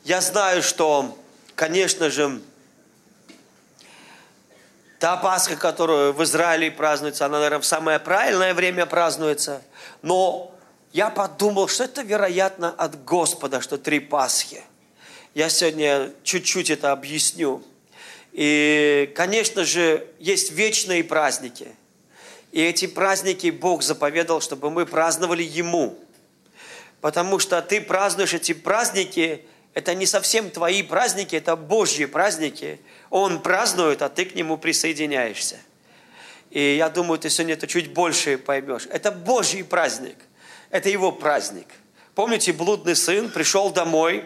Я знаю, что, конечно же, та Пасха, которую в Израиле празднуется, она, наверное, в самое правильное время празднуется. Но я подумал, что это, вероятно, от Господа, что 3 Пасхи. Я сегодня чуть-чуть это объясню. И, конечно же, есть вечные праздники. И эти праздники Бог заповедал, чтобы мы праздновали Ему. Потому что ты празднуешь эти праздники, это не совсем твои праздники, это Божьи праздники. Он празднует, а ты к Нему присоединяешься. И я думаю, ты сегодня это чуть больше поймешь. Это Божий праздник. Это Его праздник. Помните, блудный сын пришел домой,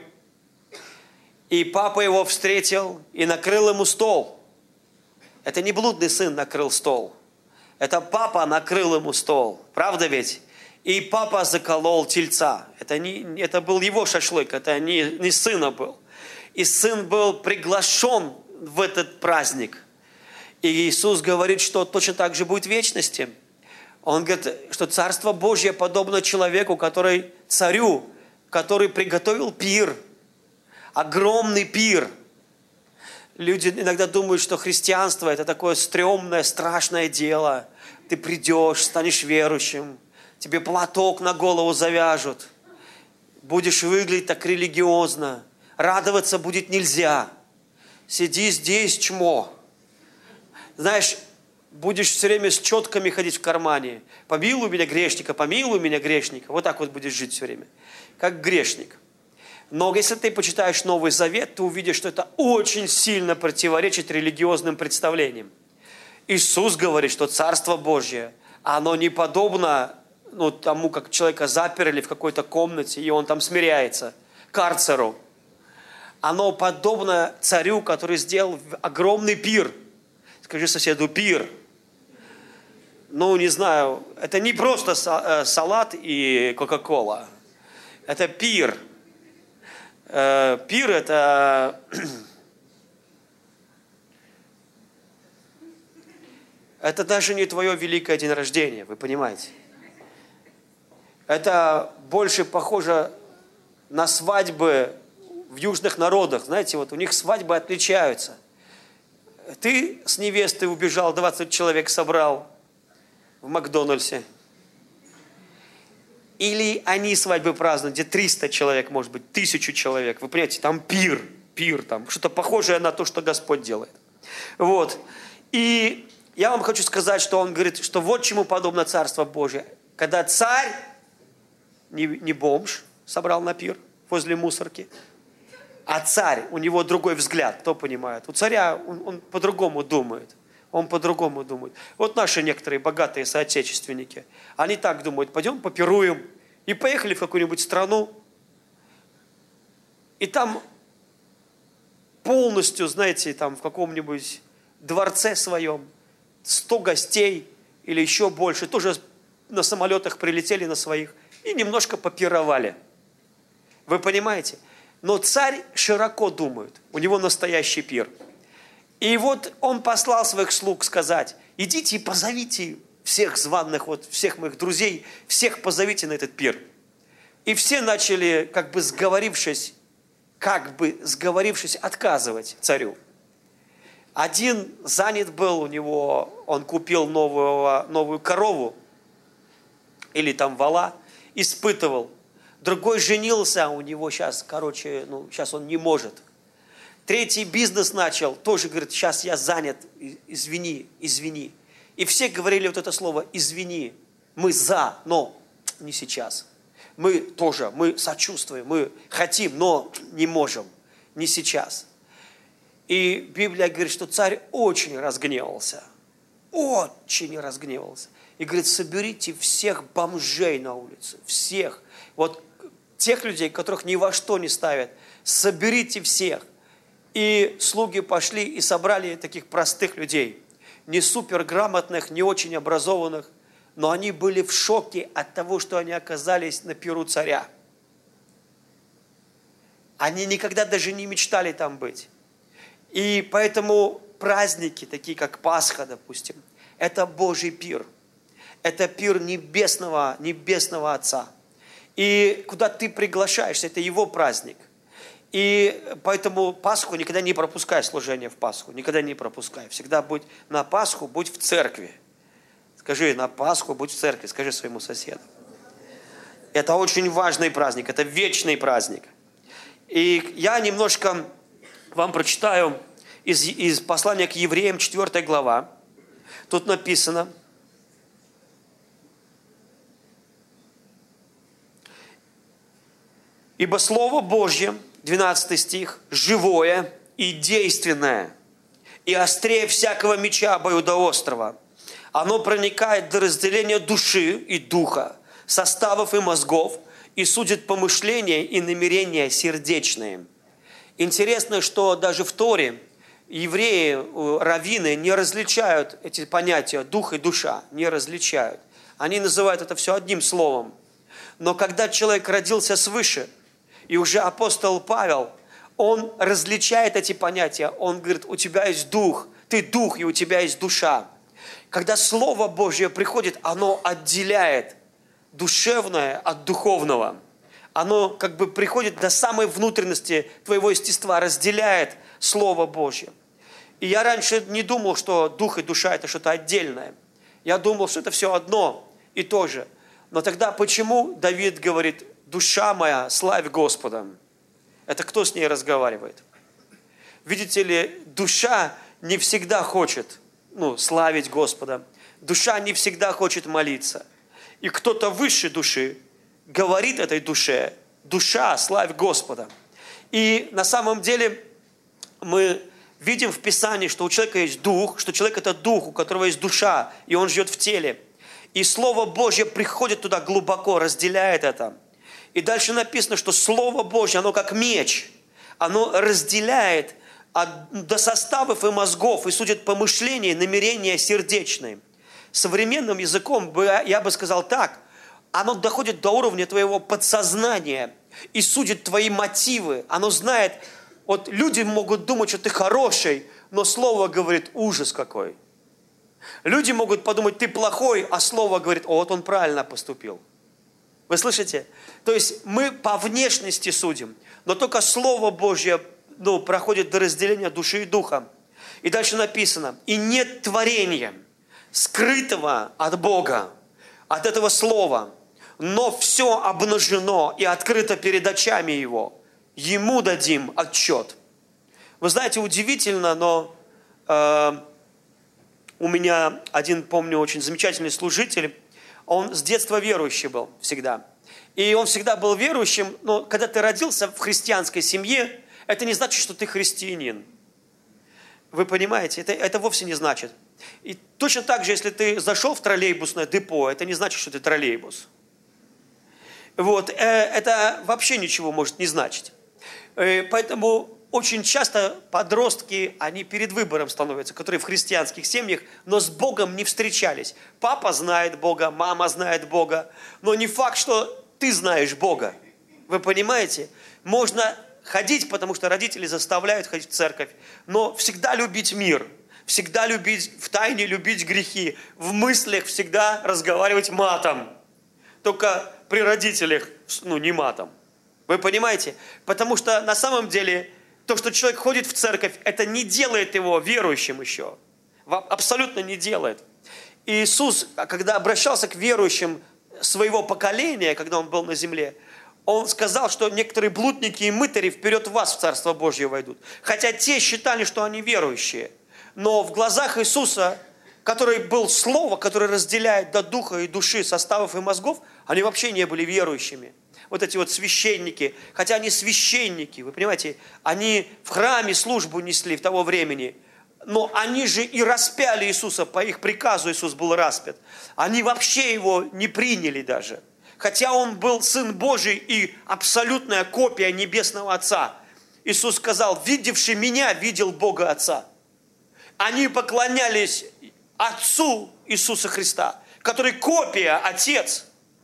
и папа его встретил и накрыл ему стол. Это не блудный сын накрыл стол. Это папа накрыл ему стол. Правда ведь? И папа заколол тельца. Это был его шашлык, это не сына был. И сын был приглашен в этот праздник. И Иисус говорит, что точно так же будет в вечности. Он говорит, что Царство Божье подобно человеку, царю, который приготовил пир. Огромный пир. Люди иногда думают, что христианство – это такое стрёмное, страшное дело. Ты придешь, станешь верующим, тебе платок на голову завяжут, будешь выглядеть так религиозно, радоваться будет нельзя. Сиди здесь, чмо. Знаешь, будешь все время с четками ходить в кармане. Помилуй меня, грешника, помилуй меня, грешника. Вот так вот будешь жить все время, как грешник. Но если ты почитаешь Новый Завет, ты увидишь, что это очень сильно противоречит религиозным представлениям. Иисус говорит, что Царство Божье, оно не подобно тому, как человека заперли в какой-то комнате, и он там смиряется, карцеру. Оно подобно царю, который сделал огромный пир. Скажи соседу, пир. Не знаю, это не просто салат и кока-кола. Это пир. Пир – это даже не твое великое день рождения, вы понимаете? Это больше похоже на свадьбы в южных народах. Знаете, вот у них свадьбы отличаются. Ты с невестой убежал, 20 человек собрал в Макдональдсе. Или они свадьбы празднуют, где 300 человек, может быть, 1000 человек. Вы понимаете, там пир, там что-то похожее на то, что Господь делает. Вот. И я вам хочу сказать, что он говорит, что вот чему подобно Царство Божие. Когда царь, не бомж, собрал на пир возле мусорки, а царь, у него другой взгляд, кто понимает? У царя он по-другому думает. Он по-другому думает. Вот наши некоторые богатые соотечественники, они так думают, пойдем попируем. И поехали в какую-нибудь страну. И там полностью, знаете, там в каком-нибудь дворце своем 100 гостей или еще больше, тоже на самолетах прилетели на своих и немножко попировали. Вы понимаете? Но царь широко думает, у него настоящий пир. И вот он послал своих слуг сказать, идите и позовите всех званых, всех моих друзей, всех позовите на этот пир. И все начали, как бы сговорившись, отказывать царю. Один занят был у него, он купил новую корову, или там вола, испытывал. Другой женился, у него сейчас он не может. Третий бизнес начал, тоже говорит, сейчас я занят, извини. И все говорили вот это слово «извини». Мы за, но не сейчас. Мы сочувствуем, мы хотим, но не можем, не сейчас. И Библия говорит, что царь очень разгневался. И говорит, соберите всех бомжей на улице, всех. Вот тех людей, которых ни во что не ставят, соберите всех. И слуги пошли и собрали таких простых людей, не суперграмотных, не очень образованных, но они были в шоке от того, что они оказались на пиру царя. Они никогда даже не мечтали там быть. И поэтому праздники, такие как Пасха, допустим, это Божий пир. Это пир небесного Отца. И куда ты приглашаешься, это Его праздник. И поэтому Пасху никогда не пропускай, служение в Пасху. Никогда не пропускай. Всегда будь на Пасху, будь в церкви. Скажи, на Пасху будь в церкви, скажи своему соседу. Это очень важный праздник, это вечный праздник. И я немножко вам прочитаю из послания к Евреям, 4 глава. Тут написано: «Ибо Слово Божье, 12 стих, живое и действенное, и острее всякого меча обоюдоострого. Оно проникает до разделения души и духа, составов и мозгов, и судит помышления и намерения сердечные». Интересно, что даже в Торе евреи, раввины не различают эти понятия дух и душа, не различают. Они называют это все одним словом. Но когда человек родился свыше, и уже апостол Павел, он различает эти понятия. Он говорит, у тебя есть дух, ты дух, и у тебя есть душа. Когда Слово Божье приходит, оно отделяет душевное от духовного. Оно как бы приходит до самой внутренности твоего естества, разделяет Слово Божье. И я раньше не думал, что дух и душа это что-то отдельное. Я думал, что это все одно и то же. Но тогда почему Давид говорит: душа моя, славь Господа? Это кто с ней разговаривает? Видите ли, душа не всегда хочет славить Господа. Душа не всегда хочет молиться. И кто-то выше души говорит этой душе: душа, славь Господа. И на самом деле мы видим в Писании, что у человека есть дух, что человек это дух, у которого есть душа, и он живет в теле. И Слово Божье приходит туда глубоко, разделяет это. И дальше написано, что Слово Божье, оно как меч. Оно разделяет до составов и мозгов и судит помышления, намерения сердечные. Современным языком я бы сказал так: оно доходит до уровня твоего подсознания и судит твои мотивы. Оно знает, вот люди могут думать, что ты хороший, но Слово говорит: ужас какой. Люди могут подумать, ты плохой, а Слово говорит: о, вот он правильно поступил. Вы слышите? То есть мы по внешности судим, но только Слово Божье проходит до разделения души и духа. И дальше написано: и нет творения, скрытого от Бога, от этого Слова, но все обнажено и открыто перед очами Его. Ему дадим отчет. Вы знаете, удивительно, но у меня один, помню, очень замечательный служитель, он с детства верующий был всегда. И он всегда был верующим, но когда ты родился в христианской семье, это не значит, что ты христианин. Вы понимаете? Это вовсе не значит. И точно так же, если ты зашел в троллейбусное депо, это не значит, что ты троллейбус. Вот, это вообще ничего может не значить. Поэтому очень часто подростки, они перед выбором становятся, которые в христианских семьях, но с Богом не встречались. Папа знает Бога, мама знает Бога, но не факт, что ты знаешь Бога. Вы понимаете? Можно ходить, потому что родители заставляют ходить в церковь, но всегда любить мир, всегда любить, втайне любить грехи, в мыслях всегда разговаривать матом. Только при родителях, не матом. Вы понимаете? Потому что на самом деле то, что человек ходит в церковь, это не делает его верующим еще. Абсолютно не делает. И Иисус, когда обращался к верующим своего поколения, когда Он был на земле, Он сказал, что некоторые блудники и мытари вперед вас в Царство Божье войдут. Хотя те считали, что они верующие. Но в глазах Иисуса, который был Слово, которое разделяет до духа и души, составов и мозгов, они вообще не были верующими. Вот эти вот священники, хотя они священники, вы понимаете, они в храме службу несли в того времени, но они же и распяли Иисуса, по их приказу Иисус был распят. Они вообще Его не приняли даже. Хотя Он был Сын Божий и абсолютная копия Небесного Отца. Иисус сказал: видевший Меня, видел Бога Отца. Они поклонялись Отцу Иисуса Христа, который копия Отец.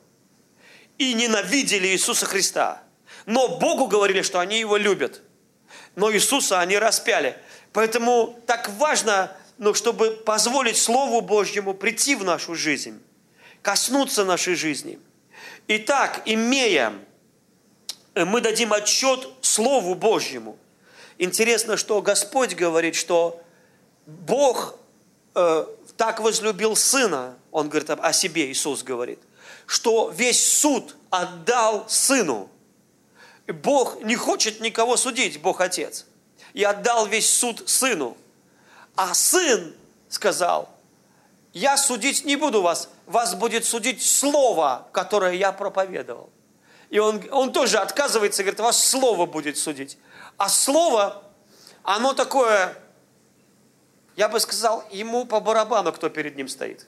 И ненавидели Иисуса Христа. Но Богу говорили, что они Его любят. Но Иисуса они распяли. Поэтому так важно, чтобы позволить Слову Божьему прийти в нашу жизнь, коснуться нашей жизни. Итак, имея мы дадим отчет Слову Божьему. Интересно, что Господь говорит, что Бог так возлюбил Сына, Он говорит о себе, Иисус говорит, что весь суд отдал Сыну. И Бог не хочет никого судить, Бог Отец. И отдал весь суд Сыну. А Сын сказал, я судить не буду вас, вас будет судить Слово, которое я проповедовал. И он тоже отказывается, говорит, вас Слово будет судить. А Слово, оно такое, я бы сказал, ему по барабану, кто перед ним стоит.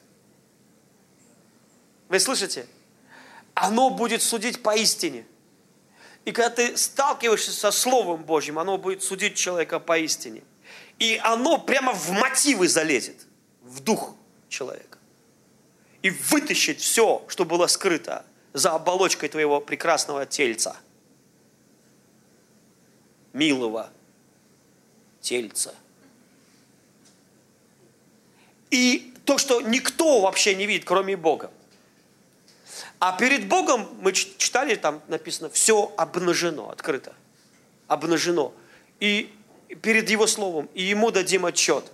Вы слышите? Оно будет судить поистине. И когда ты сталкиваешься со Словом Божьим, оно будет судить человека поистине. И оно прямо в мотивы залезет, в дух человека. И вытащит все, что было скрыто за оболочкой твоего прекрасного тельца. Милого тельца. И то, что никто вообще не видит, кроме Бога. А перед Богом, мы читали, там написано, все обнажено, открыто. Обнажено. И перед Его Словом, и Ему дадим отчет.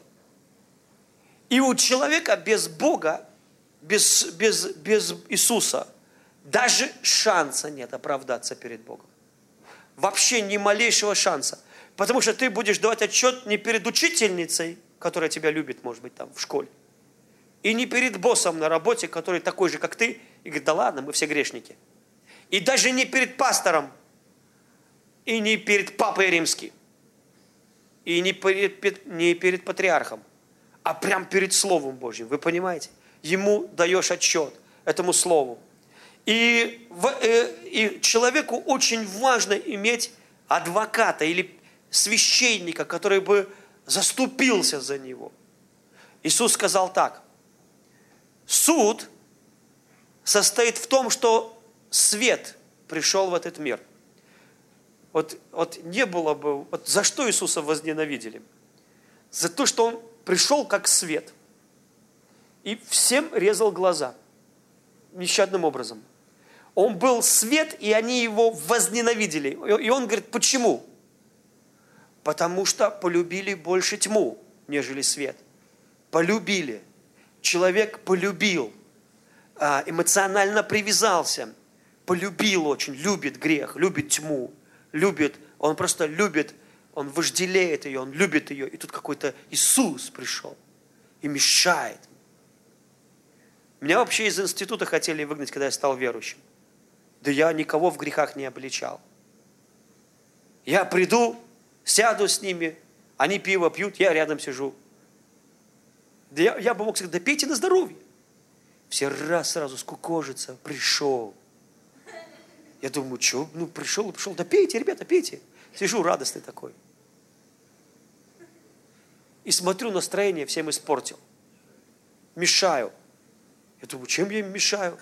И у человека без Бога, без Иисуса, даже шанса нет оправдаться перед Богом. Вообще ни малейшего шанса. Потому что ты будешь давать отчет не перед учительницей, которая тебя любит, может быть, там в школе, и не перед боссом на работе, который такой же, как ты, и говорит, да ладно, мы все грешники. И даже не перед пастором, и не перед папой римским, и не перед патриархом, а прям перед Словом Божьим. Вы понимаете? Ему даешь отчет, этому Слову. И человеку очень важно иметь адвоката или священника, который бы заступился за него. Иисус сказал так. Суд состоит в том, что свет пришел в этот мир. Вот не было бы... Вот за что Иисуса возненавидели? За то, что Он пришел как свет. И всем резал глаза. Нещадным образом. Он был свет, и они Его возненавидели. И Он говорит, почему? Потому что полюбили больше тьму, нежели свет. Полюбили. Человек полюбил. Эмоционально привязался. Полюбил очень, любит грех, любит тьму. Любит, он просто любит, он вожделеет ее, он любит ее. И тут какой-то Иисус пришел и мешает. Меня вообще из института хотели выгнать, когда я стал верующим. Да я никого в грехах не обличал. Я приду, сяду с ними, они пиво пьют, я рядом сижу. Да я бы мог сказать, да пейте на здоровье. Все раз сразу скукожатся, пришел. Я думаю, что, пришел, да пейте, ребята, пейте. Сижу радостный такой. И смотрю, настроение всем испортил. Мешаю. Я думаю, чем я им мешаю?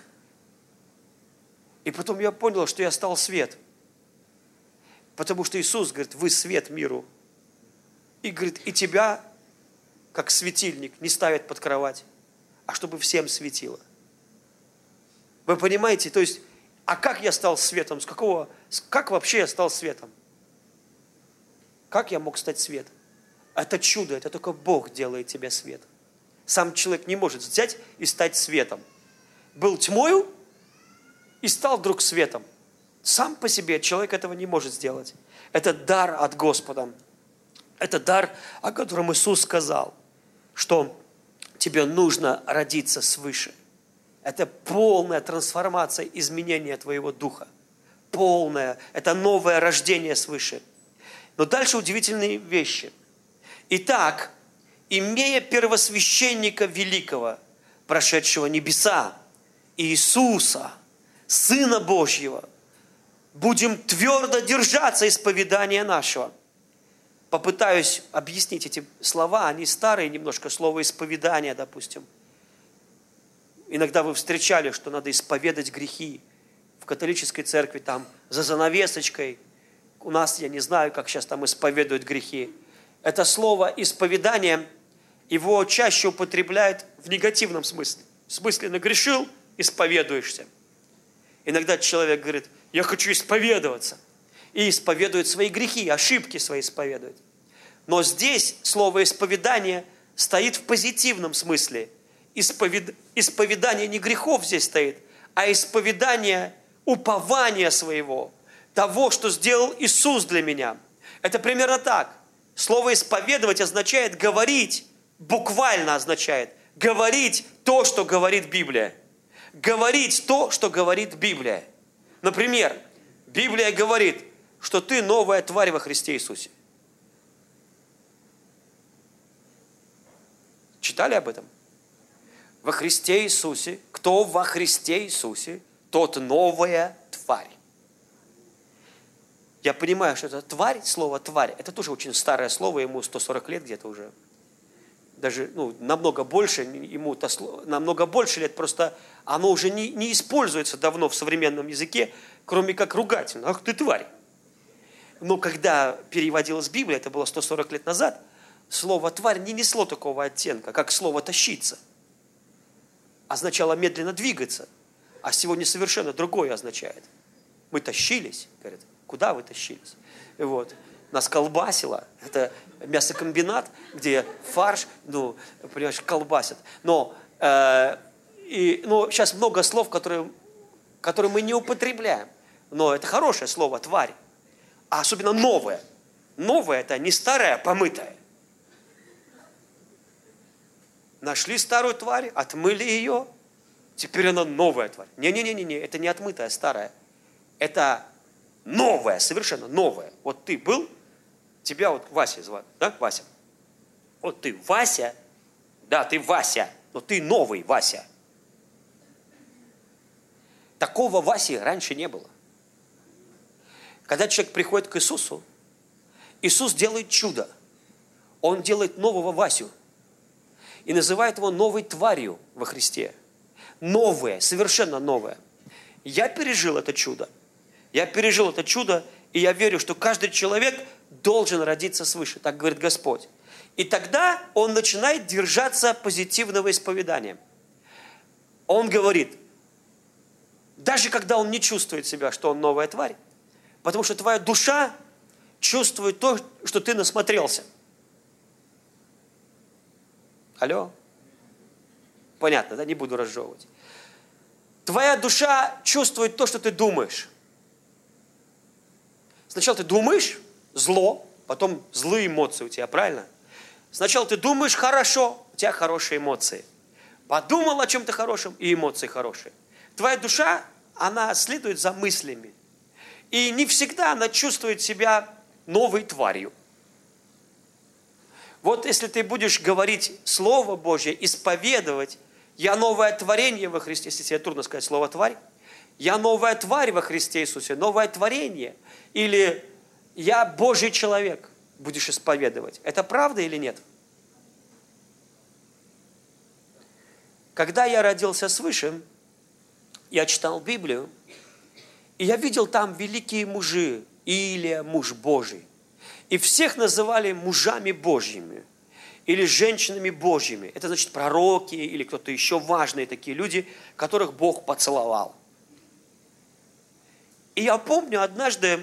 И потом я понял, что я стал свет. Потому что Иисус говорит, вы свет миру. И говорит, и тебя, как светильник, не ставят под кровать, а чтобы всем светило. Вы понимаете? То есть, а как я стал светом? Как вообще я стал светом? Как я мог стать светом? Это чудо, это только Бог делает тебя светом. Сам человек не может взять и стать светом. Был тьмою и стал вдруг светом. Сам по себе человек этого не может сделать. Это дар от Господа. Это дар, о котором Иисус сказал, что тебе нужно родиться свыше. Это полная трансформация, изменение твоего духа. Полное. Это новое рождение свыше. Но дальше удивительные вещи. Итак, имея первосвященника великого, прошедшего небеса, Иисуса, Сына Божьего, будем твердо держаться исповедания нашего. Попытаюсь объяснить эти слова, они старые немножко, слово исповедание, допустим. Иногда вы встречали, что надо исповедать грехи. В католической церкви там за занавесочкой. У нас, я не знаю, как сейчас там исповедуют грехи. Это слово исповедание, его чаще употребляют в негативном смысле. В смысле нагрешил, исповедуешься. Иногда человек говорит, я хочу исповедоваться. и исповедует свои грехи, ошибки свои исповедует. Но здесь слово «исповедание» стоит в позитивном смысле. Исповедание не грехов здесь стоит, а исповедание упования своего, того, что сделал Иисус для меня. Это примерно так. Слово «исповедовать» означает говорить, буквально означает говорить то, что говорит Библия. Говорить то, что говорит Библия. Например, Библия говорит, что ты новая тварь во Христе Иисусе. Читали об этом? Во Христе Иисусе, кто во Христе Иисусе, тот новая тварь. Я понимаю, что это тварь, слово тварь, это тоже очень старое слово, ему 140 лет где-то уже. Даже намного больше, ему намного больше лет, просто оно уже не используется давно в современном языке, кроме как ругательно. Ах ты тварь! Но когда переводилась Библия, это было 140 лет назад, слово «тварь» не несло такого оттенка, как слово «тащиться». Означало медленно двигаться, а сегодня совершенно другое означает. Мы тащились, говорят, куда вы тащились? Вот. Нас колбасило, это мясокомбинат, где фарш, понимаешь, колбасят. Но сейчас много слов, которые мы не употребляем. Но это хорошее слово «тварь», а особенно новое. Новое – это не старое, а помытое. Нашли старую тварь, отмыли ее, теперь она новая тварь. Не, это не отмытая, старая. Это новое, совершенно новое. Вот ты был, тебя вот Вася звали, да, Вася? Вот ты Вася, да, ты Вася, но ты новый Вася. Такого Васи раньше не было. Когда человек приходит к Иисусу, Иисус делает чудо. Он делает нового Васю и называет его новой тварью во Христе. Новое, совершенно новое. Я пережил это чудо. И я верю, что каждый человек должен родиться свыше, так говорит Господь. И тогда он начинает держаться позитивного исповедания. Он говорит, даже когда он не чувствует себя, что он новая тварь, потому что твоя душа чувствует то, что ты насмотрелся. Алло? Понятно, да? Не буду разжевывать. Твоя душа чувствует то, что ты думаешь. Сначала ты думаешь зло, потом злые эмоции у тебя, правильно? Сначала ты думаешь хорошо, у тебя хорошие эмоции. Подумал о чем-то хорошем, и эмоции хорошие. Твоя душа, она следует за мыслями. И не всегда она чувствует себя новой тварью. Вот если ты будешь говорить Слово Божье, исповедовать, я новое творение во Христе, если тебе трудно сказать слово «тварь», я новая тварь во Христе Иисусе, новое творение, или я Божий человек, будешь исповедовать. Это правда или нет? Когда я родился свыше, я читал Библию, и я видел там великие мужи, Илия, муж Божий. И всех называли мужами Божьими или женщинами Божьими. Это значит пророки или кто-то еще важные такие люди, которых Бог поцеловал. И я помню однажды,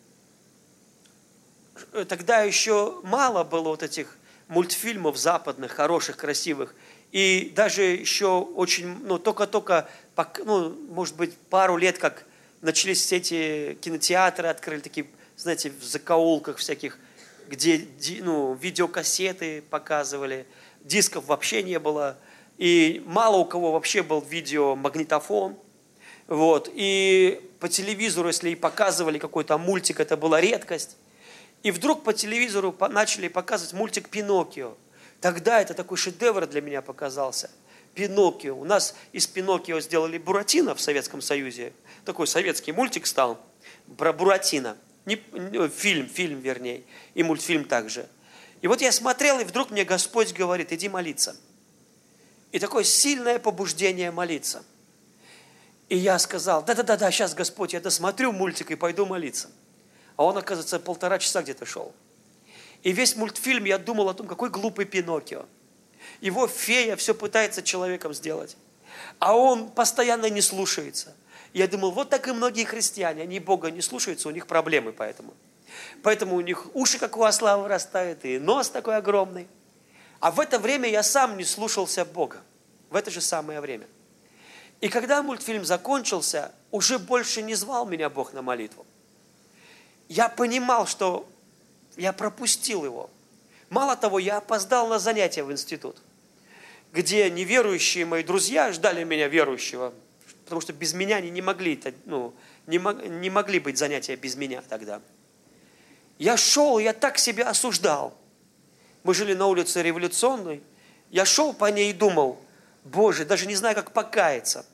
тогда еще мало было вот этих мультфильмов западных, хороших, красивых. И даже еще очень, только-только, может быть, пару лет, как начались все эти кинотеатры, открыли такие, знаете, в закоулках всяких, где видеокассеты показывали, дисков вообще не было, и мало у кого вообще был видеомагнитофон. Вот. И по телевизору, если и показывали какой-то мультик, это была редкость. И вдруг по телевизору начали показывать мультик «Пиноккио». Тогда это такой шедевр для меня показался. «Пиноккио». У нас из «Пиноккио» сделали «Буратино» в Советском Союзе. Такой советский мультик стал про Буратино. Фильм, вернее, и мультфильм также. И вот я смотрел, и вдруг мне Господь говорит, иди молиться. И такое сильное побуждение молиться. И я сказал, да, сейчас, Господь, я досмотрю мультик и пойду молиться. А он, оказывается, 1,5 часа где-то шел. И весь мультфильм я думал о том, какой глупый Пиноккио. Его фея все пытается человеком сделать. А он постоянно не слушается. Я думал, вот так и многие христиане, они Бога не слушаются, у них проблемы поэтому. Поэтому у них уши, как у осла, вырастают, и нос такой огромный. А в это время я сам не слушался Бога. В это же самое время. И когда мультфильм закончился, уже больше не звал меня Бог на молитву. Я понимал, что я пропустил его. Мало того, я опоздал на занятия в институт, где неверующие мои друзья ждали меня верующего, потому что без меня они не могли, не могли быть занятия без меня тогда. Я шел, я так себя осуждал. Мы жили на улице Революционной. Я шел по ней и думал, Боже, даже не знаю, как покаяться.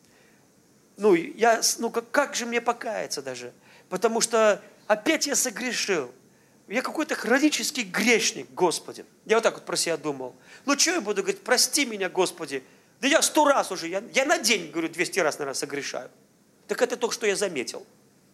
Как же мне покаяться даже? Потому что опять я согрешил. Я какой-то хронический грешник, Господи. Я вот так вот про себя думал. Что я буду говорить, прости меня, Господи. Да я 100 раз уже, я на день, говорю, 200 раз, наверное, согрешаю. Так это только что я заметил.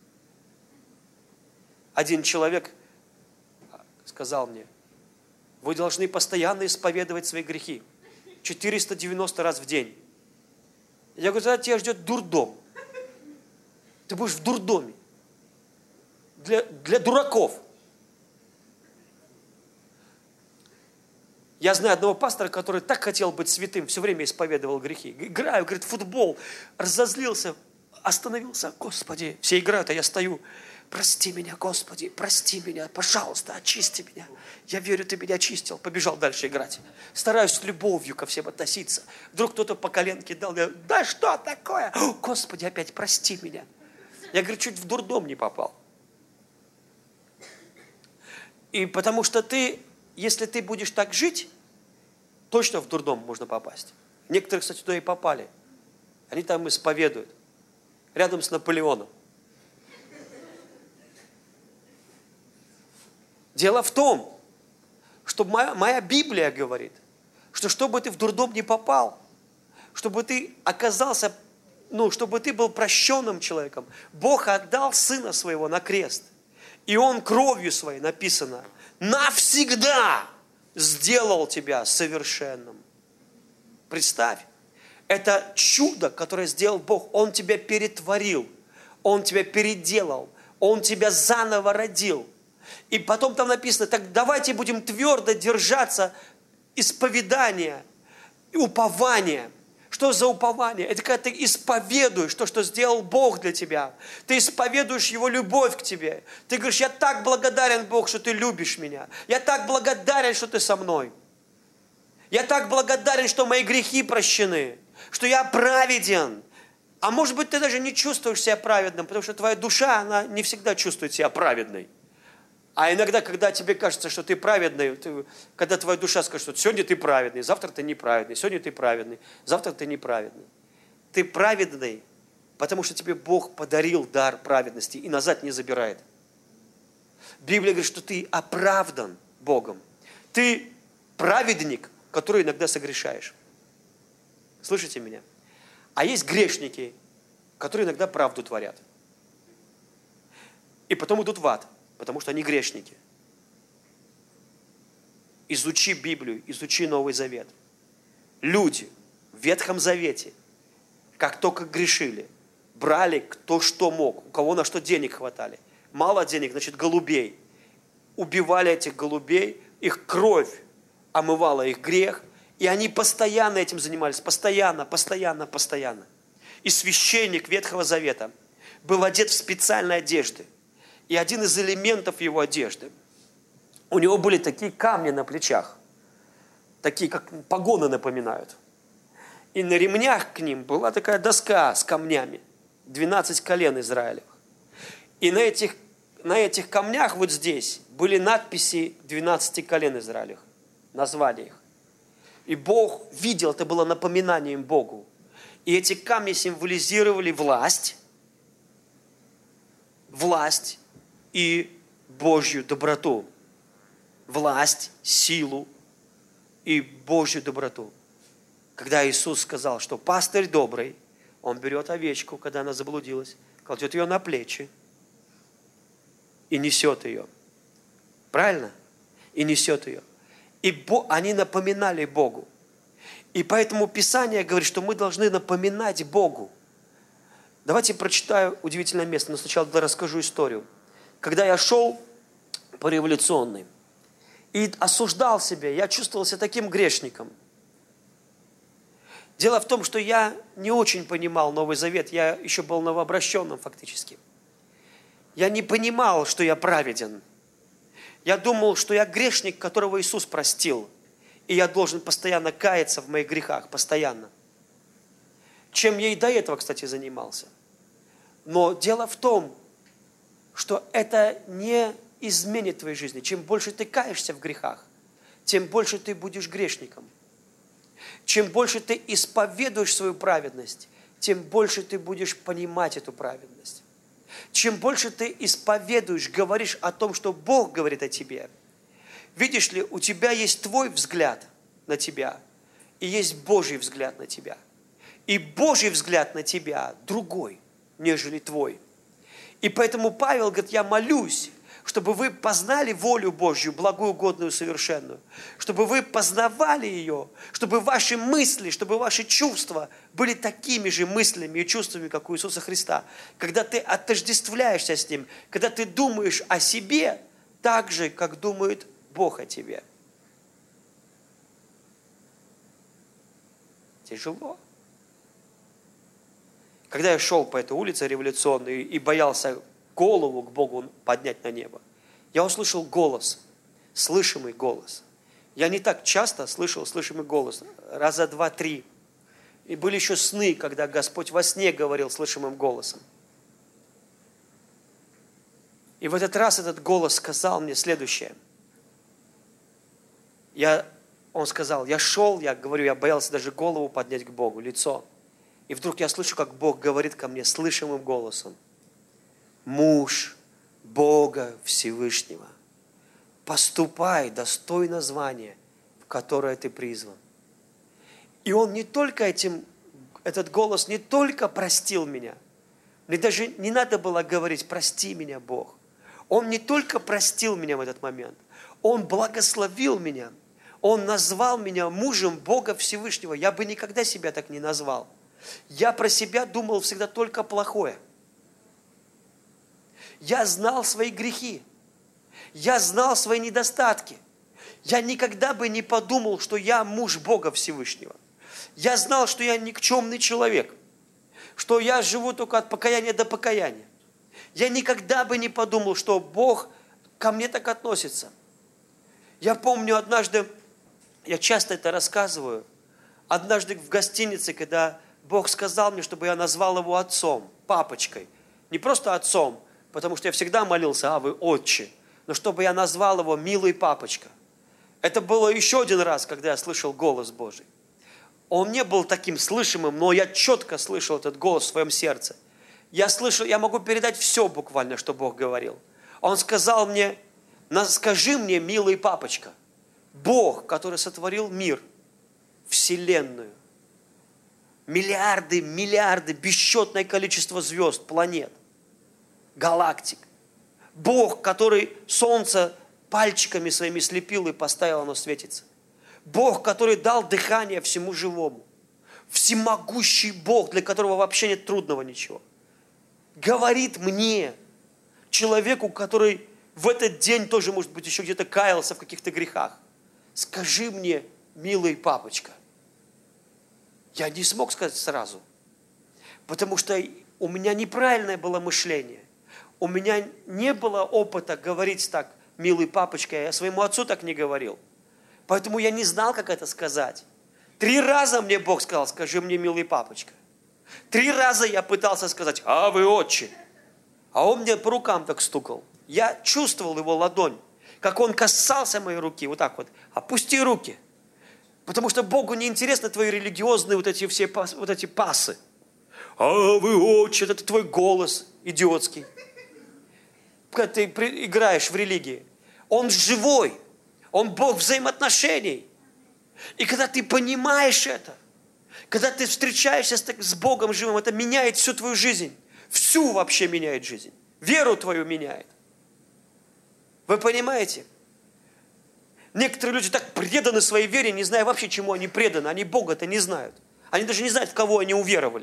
Один человек сказал мне, вы должны постоянно исповедовать свои грехи. 490 раз в день. Я говорю, тогда тебя ждет дурдом. Ты будешь в дурдоме. Для дураков. Я знаю одного пастора, который так хотел быть святым, все время исповедовал грехи. Играю, говорит, футбол, разозлился, остановился, Господи, все играют, а я стою, прости меня, Господи, прости меня, пожалуйста, очисти меня. Я верю, Ты меня очистил, побежал дальше играть. Стараюсь с любовью ко всем относиться. Вдруг кто-то по коленке дал, я, да что такое? О, Господи, опять прости меня. Я, говорю, чуть в дурдом не попал. И потому что если ты будешь так жить, точно в дурдом можно попасть. Некоторые, кстати, туда и попали. Они там исповедуют. Рядом с Наполеоном. Дело в том, что моя Библия говорит, что чтобы ты в дурдом не попал, чтобы ты оказался, чтобы ты был прощенным человеком, Бог отдал Сына Своего на крест. И Он кровью Своей, написано, навсегда сделал тебя совершенным. Представь, это чудо, которое сделал Бог. Он тебя перетворил, Он тебя переделал, Он тебя заново родил. И потом там написано, так давайте будем твердо держаться исповедания и упования. Что за упование? Это когда ты исповедуешь то, что сделал Бог для тебя. Ты исповедуешь Его любовь к тебе. Ты говоришь, я так благодарен, Бог, что Ты любишь меня. Я так благодарен, что Ты со мной. Я так благодарен, что мои грехи прощены. Что я праведен. А может быть, ты даже не чувствуешь себя праведным, потому что твоя душа, она не всегда чувствует себя праведной. А иногда, когда тебе кажется, что ты праведный, когда твоя душа скажет, что сегодня ты праведный, завтра ты неправедный, сегодня ты праведный, завтра ты неправедный. Ты праведный, потому что тебе Бог подарил дар праведности и назад не забирает. Библия говорит, что ты оправдан Богом. Ты праведник, который иногда согрешаешь. Слышите меня? А есть грешники, которые иногда правду творят. И потом идут в ад. Потому что они грешники. Изучи Библию, изучи Новый Завет. Люди в Ветхом Завете, как только грешили, брали кто что мог, у кого на что денег хватали. Мало денег, значит, голубей. Убивали этих голубей, их кровь омывала их грех, и они постоянно этим занимались, постоянно. И священник Ветхого Завета был одет в специальные одежды. И один из элементов его одежды, у него были такие камни на плечах, такие, как погоны напоминают. И на ремнях к ним была такая доска с камнями, 12 колен Израилевых. И на этих камнях вот здесь были надписи 12 колен Израилевых, назвали их. И Бог видел, это было напоминанием Богу. И эти камни символизировали власть и Божью доброту. Власть, силу и Божью доброту. Когда Иисус сказал, что пастырь добрый, Он берет овечку, когда она заблудилась, кладет ее на плечи и несет ее. Правильно? И несет ее. И они напоминали Богу. И поэтому Писание говорит, что мы должны напоминать Богу. Давайте прочитаю удивительное место, но сначала расскажу историю. Когда я шел по революционной и осуждал себя, я чувствовал себя таким грешником. Дело в том, что я не очень понимал Новый Завет, я еще был новообращенным фактически. Я не понимал, что я праведен. Я думал, что я грешник, которого Иисус простил, и я должен постоянно каяться в моих грехах, постоянно. Чем я и до этого, кстати, занимался. Но дело в том, что это не изменит твоей жизни. Чем больше ты каешься в грехах, тем больше ты будешь грешником. Чем больше ты исповедуешь свою праведность, тем больше ты будешь понимать эту праведность. Чем больше ты исповедуешь, говоришь о том, что Бог говорит о тебе. Видишь ли, у тебя есть твой взгляд на тебя, и есть Божий взгляд на тебя. И Божий взгляд на тебя другой, нежели твой. И поэтому Павел говорит, я молюсь, чтобы вы познали волю Божью, благую, угодную, совершенную. Чтобы вы познавали ее, чтобы ваши мысли, чтобы ваши чувства были такими же мыслями и чувствами, как у Иисуса Христа. Когда ты отождествляешься с Ним, когда ты думаешь о себе так же, как думает Бог о тебе. Тяжело. Когда я шел по этой улице революционной и боялся голову к Богу поднять на небо, я услышал голос, слышимый голос. Я не так часто слышал слышимый голос, раза 2-3. И были еще сны, когда Господь во сне говорил слышимым голосом. И в этот раз этот голос сказал мне следующее. Он сказал, я шел, я боялся даже голову поднять к Богу, лицо. И вдруг я слышу, как Бог говорит ко мне слышимым голосом. Муж Бога Всевышнего, поступай достойно звания, в которое ты призван. И он не только этот голос не только простил меня, мне даже не надо было говорить, прости меня, Бог. Он не только простил меня в этот момент, он благословил меня, он назвал меня мужем Бога Всевышнего. Я бы никогда себя так не назвал. Я про себя думал всегда только плохое. Я знал свои грехи. Я знал свои недостатки. Я никогда бы не подумал, что я муж Бога Всевышнего. Я знал, что я никчемный человек. Что я живу только от покаяния до покаяния. Я никогда бы не подумал, что Бог ко мне так относится. Я помню однажды, я часто это рассказываю, однажды в гостинице, когда Бог сказал мне, чтобы я назвал его отцом, папочкой. Не просто отцом, потому что я всегда молился, вы отче, но чтобы я назвал его милый папочка. Это было еще один раз, когда я слышал голос Божий. Он не был таким слышимым, но я четко слышал этот голос в своем сердце. Я могу передать все буквально, что Бог говорил. Он сказал мне, скажи мне, милый папочка, Бог, который сотворил мир, вселенную, миллиарды, бесчетное количество звезд, планет, галактик. Бог, который солнце пальчиками своими слепил и поставил, оно светится. Бог, который дал дыхание всему живому. Всемогущий Бог, для которого вообще нет трудного ничего. Говорит мне, человеку, который в этот день тоже, может быть, еще где-то каялся в каких-то грехах, скажи мне, милый папочка. Я не смог сказать сразу, потому что у меня неправильное было мышление. У меня не было опыта говорить так, милый папочка, я своему отцу так не говорил. Поэтому я не знал, как это сказать. 3 раза мне Бог сказал, скажи мне, милый папочка. 3 раза я пытался сказать, вы отче. А он мне по рукам так стукал. Я чувствовал его ладонь, как он касался моей руки, вот так вот. Опусти руки. Потому что Богу не интересны твои религиозные вот эти пасы. Вы отче, это твой голос идиотский. Когда ты играешь в религии. Он живой. Он Бог взаимоотношений. И когда ты понимаешь это, когда ты встречаешься с Богом живым, это меняет всю твою жизнь. Всю вообще меняет жизнь. Веру твою меняет. Вы понимаете? Некоторые люди так преданы своей вере, не зная вообще, чему они преданы. Они Бога-то не знают. Они даже не знают, в кого они уверовали.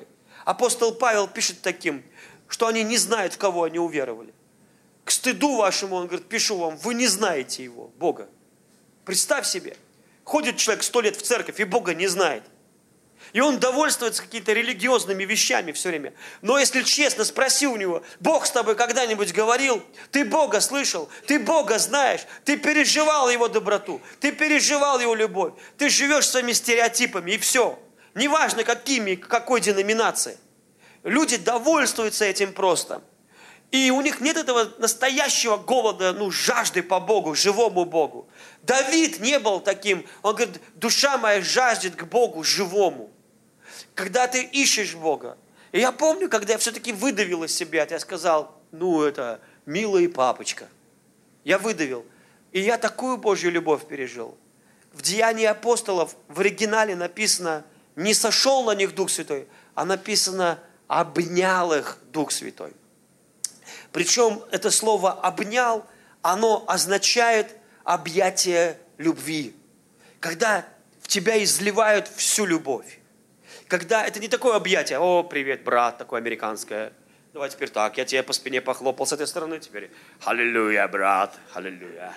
Апостол Павел пишет таким, что они не знают, в кого они уверовали. К стыду вашему, он говорит, пишу вам, вы не знаете Его, Бога. Представь себе, ходит человек 100 лет в церковь и Бога не знает. И он довольствуется какими-то религиозными вещами все время. Но если честно, спроси у него, Бог с тобой когда-нибудь говорил? Ты Бога слышал? Ты Бога знаешь? Ты переживал Его доброту? Ты переживал Его любовь? Ты живешь своими стереотипами и все. Неважно какими, какой деноминации. Люди довольствуются этим просто. И у них нет этого настоящего голода, жажды по Богу, живому Богу. Давид не был таким. Он говорит, душа моя жаждет к Богу живому. Когда ты ищешь Бога. И я помню, когда я все-таки выдавил из себя, я сказал, это милый папочка. Я выдавил. И я такую Божью любовь пережил. В Деянии апостолов в оригинале написано, не сошел на них Дух Святой, а написано, обнял их Дух Святой. Причем это слово «обнял», оно означает объятие любви. Когда в тебя изливают всю любовь. Когда это не такое объятие, о, привет, брат, такое американское. Давай теперь так, я тебе по спине похлопал с этой стороны, теперь аллилуйя, брат, аллилуйя.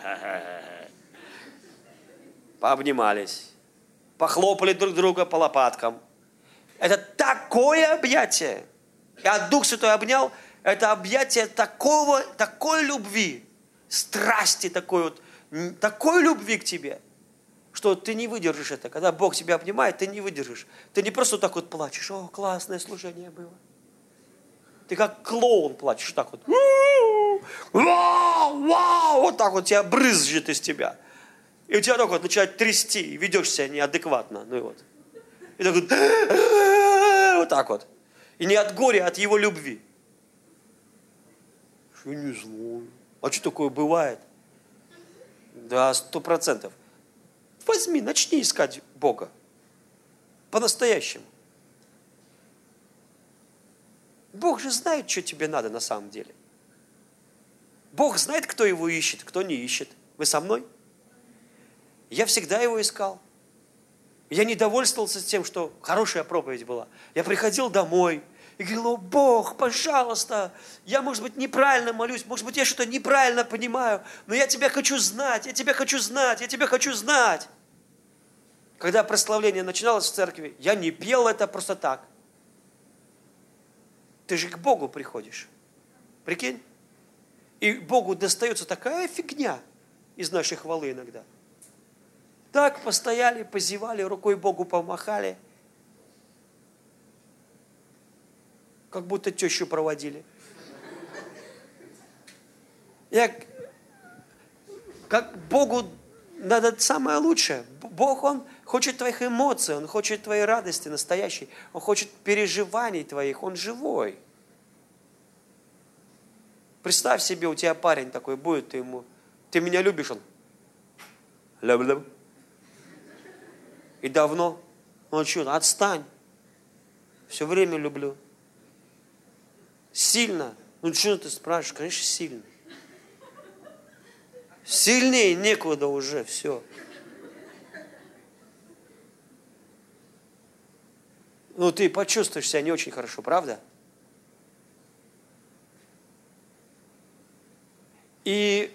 Пообнимались, похлопали друг друга по лопаткам. Это такое объятие. Я Дух Святой обнял, это объятие такой любви, страсти такой любви к тебе, что ты не выдержишь это. Когда Бог тебя обнимает, ты не выдержишь. Ты не просто так вот плачешь, о, классное служение было. Ты как клоун плачешь, так вот. Вау, вот так вот тебя брызжет из тебя. И у тебя так вот начинает трясти, и ведешь себя неадекватно. И так вот так вот. И не от горя, а от Его любви. Я не знаю. А что такое бывает? Да, 100%. Возьми, начни искать Бога. По-настоящему. Бог же знает, что тебе надо на самом деле. Бог знает, кто Его ищет, кто не ищет. Вы со мной? Я всегда Его искал. Я не довольствовался тем, что хорошая проповедь была. Я приходил домой и говорил, о, Бог, пожалуйста, я, может быть, неправильно молюсь, может быть, я что-то неправильно понимаю, но я Тебя хочу знать, я Тебя хочу знать, я Тебя хочу знать. Когда прославление начиналось в церкви, я не пел это просто так. Ты же к Богу приходишь. Прикинь? И Богу достается такая фигня из нашей хвалы иногда. Так постояли, позевали, рукой Богу помахали. Как будто тещу проводили. Как Богу надо самое лучшее. Бог, Он хочет твоих эмоций, Он хочет твоей радости настоящей. Он хочет переживаний твоих, Он живой. Представь себе, у тебя парень такой будет, ты ему, ты меня любишь, он. Люблю. И давно. Он что, отстань. Все время люблю. Сильно. Ну что ты спрашиваешь? Конечно, сильно. Сильнее некуда уже, все. Ты почувствуешь себя не очень хорошо, правда? И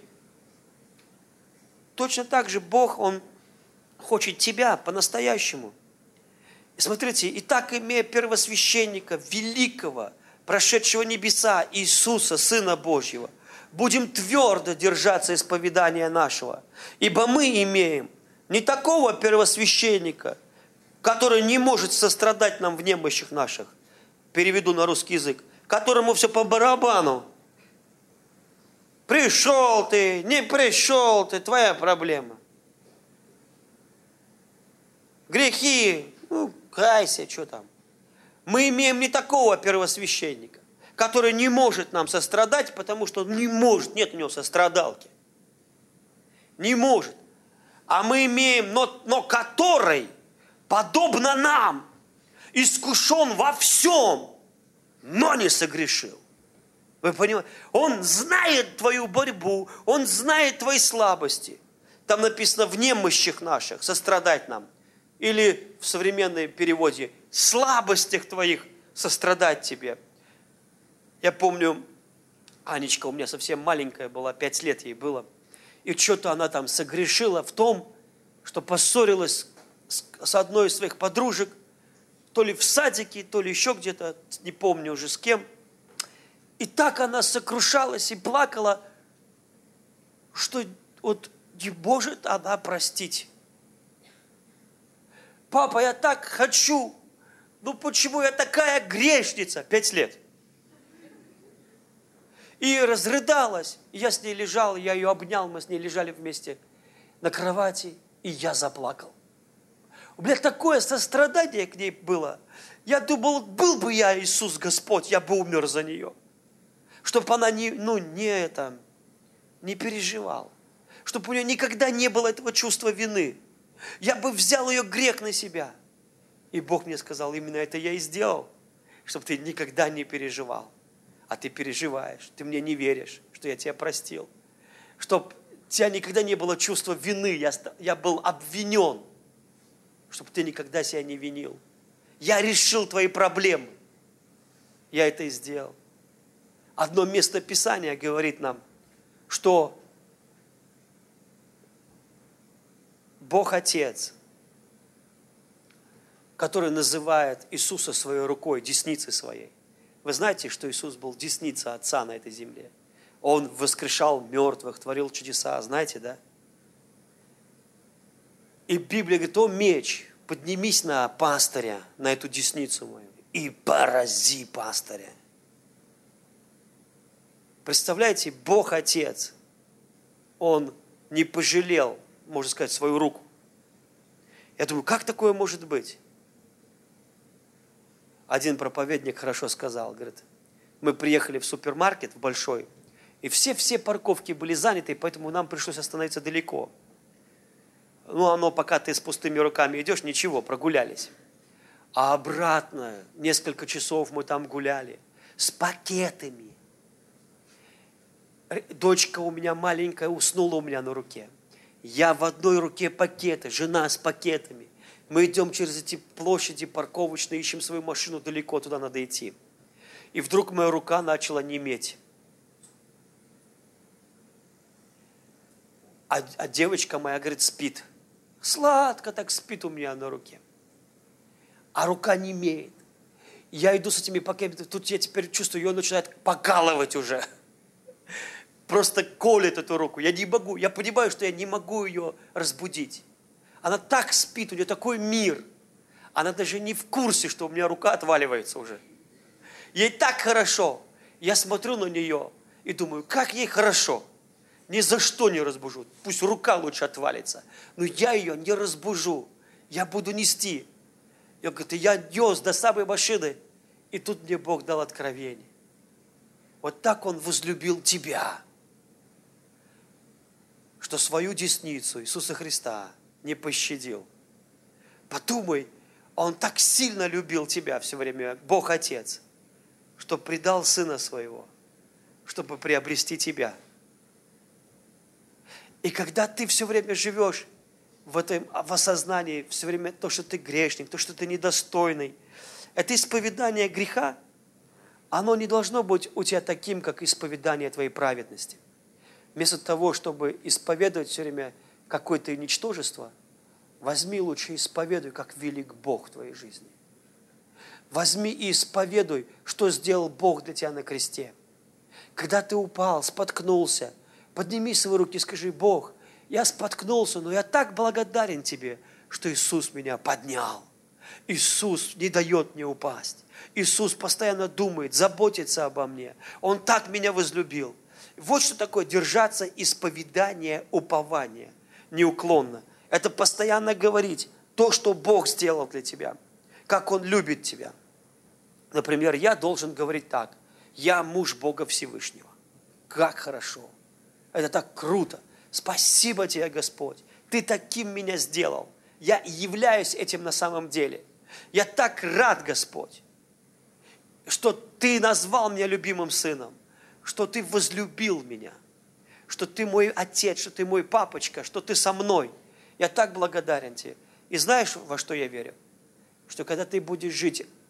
точно так же Бог, Он хочет тебя по-настоящему. И смотрите, и так имея первосвященника великого, прошедшего небеса Иисуса, Сына Божьего, будем твердо держаться исповедания нашего, ибо мы имеем не такого первосвященника, который не может сострадать нам в немощах наших, переведу на русский язык, которому все по барабану. Пришел ты, не пришел ты, твоя проблема. Грехи, кайся, что там. Мы имеем не такого первосвященника, который не может нам сострадать, потому что он не может, нет у него сострадалки. Не может. А мы имеем, но который, подобно нам, искушен во всем, но не согрешил. Вы понимаете? Он знает твою борьбу, Он знает твои слабости. Там написано в немощах наших сострадать нам. Или в современном переводе слабостях твоих сострадать тебе. Я помню, Анечка у меня совсем маленькая была, 5 лет ей было. И что-то она там согрешила в том, что поссорилась с одной из своих подружек, то ли в садике, то ли еще где-то, не помню уже с кем. И так она сокрушалась и плакала, что вот не может она простить. Папа, я так хочу, ну почему я такая грешница? 5 лет. И разрыдалась. И я с ней лежал, я ее обнял, мы с ней лежали вместе на кровати, и я заплакал. У меня такое сострадание к ней было. Я думал, был бы я Иисус Господь, я бы умер за нее. Чтобы она не переживала. Чтобы у нее никогда не было этого чувства вины. Я бы взял ее грех на себя. И Бог мне сказал, именно это я и сделал. Чтобы ты никогда не переживал. А ты переживаешь, ты мне не веришь, что я тебя простил. Чтобы у тебя никогда не было чувства вины, я был обвинен. Чтобы ты никогда себя не винил. Я решил твои проблемы. Я это и сделал. Одно место Писания говорит нам, что Бог Отец, который называет Иисуса своей рукой, десницей своей. Вы знаете, что Иисус был десница Отца на этой земле? Он воскрешал мертвых, творил чудеса, знаете, да? И Библия говорит, о меч, поднимись на пастыря, на эту десницу мою, и порази пастыря. Представляете, Бог Отец, Он не пожалел, можно сказать, свою руку. Я думаю, как такое может быть? Один проповедник хорошо сказал, говорит, мы приехали в супермаркет, в большой, и все парковки были заняты, поэтому нам пришлось остановиться далеко. Ну, пока ты с пустыми руками идешь, ничего, прогулялись. А обратно, несколько часов мы там гуляли, с пакетами. Дочка у меня маленькая уснула у меня на руке. Я в одной руке пакеты, жена с пакетами. Мы идем через эти площади парковочные, ищем свою машину, далеко туда надо идти. И вдруг моя рука начала неметь. А девочка моя, говорит, спит. Сладко так спит у меня на руке. А рука немеет. Я иду с этими пакетами, тут я теперь чувствую, ее начинает покалывать уже. Просто колет эту руку. Я не могу, я понимаю, что я не могу ее разбудить. Она так спит, у нее такой мир. Она даже не в курсе, что у меня рука отваливается уже. Ей так хорошо. Я смотрю на нее и думаю, как ей хорошо. Ни за что не разбужу. Пусть рука лучше отвалится. Но я ее не разбужу. Я буду нести. Я говорю, я нес до самой машины. И тут мне Бог дал откровение. Вот так Он возлюбил тебя. Что свою десницу Иисуса Христа не пощадил. Подумай, Он так сильно любил тебя все время, Бог Отец, что предал Сына Своего, чтобы приобрести тебя. И когда ты все время живешь в осознании, все время то, что ты грешник, то, что ты недостойный, это исповедание греха, оно не должно быть у тебя таким, как исповедание твоей праведности. Вместо того, чтобы исповедовать все время какое-то ничтожество, возьми лучше исповедуй, как велик Бог в твоей жизни. Возьми и исповедуй, что сделал Бог для тебя на кресте. Когда ты упал, споткнулся, подними свои руки и скажи, Бог, я споткнулся, но я так благодарен Тебе, что Иисус меня поднял. Иисус не дает мне упасть. Иисус постоянно думает, заботится обо мне. Он так меня возлюбил. Вот что такое держаться исповедания, упования неуклонно. Это постоянно говорить то, что Бог сделал для тебя, как Он любит тебя. Например, я должен говорить так. Я муж Бога Всевышнего. Как хорошо. Это так круто. Спасибо тебе, Господь. Ты таким меня сделал. Я являюсь этим на самом деле. Я так рад, Господь, что Ты назвал меня любимым сыном, что Ты возлюбил меня, что Ты мой отец, что Ты мой папочка, что Ты со мной. Я так благодарен Тебе. И знаешь, во что я верю? Что когда ты будешь жить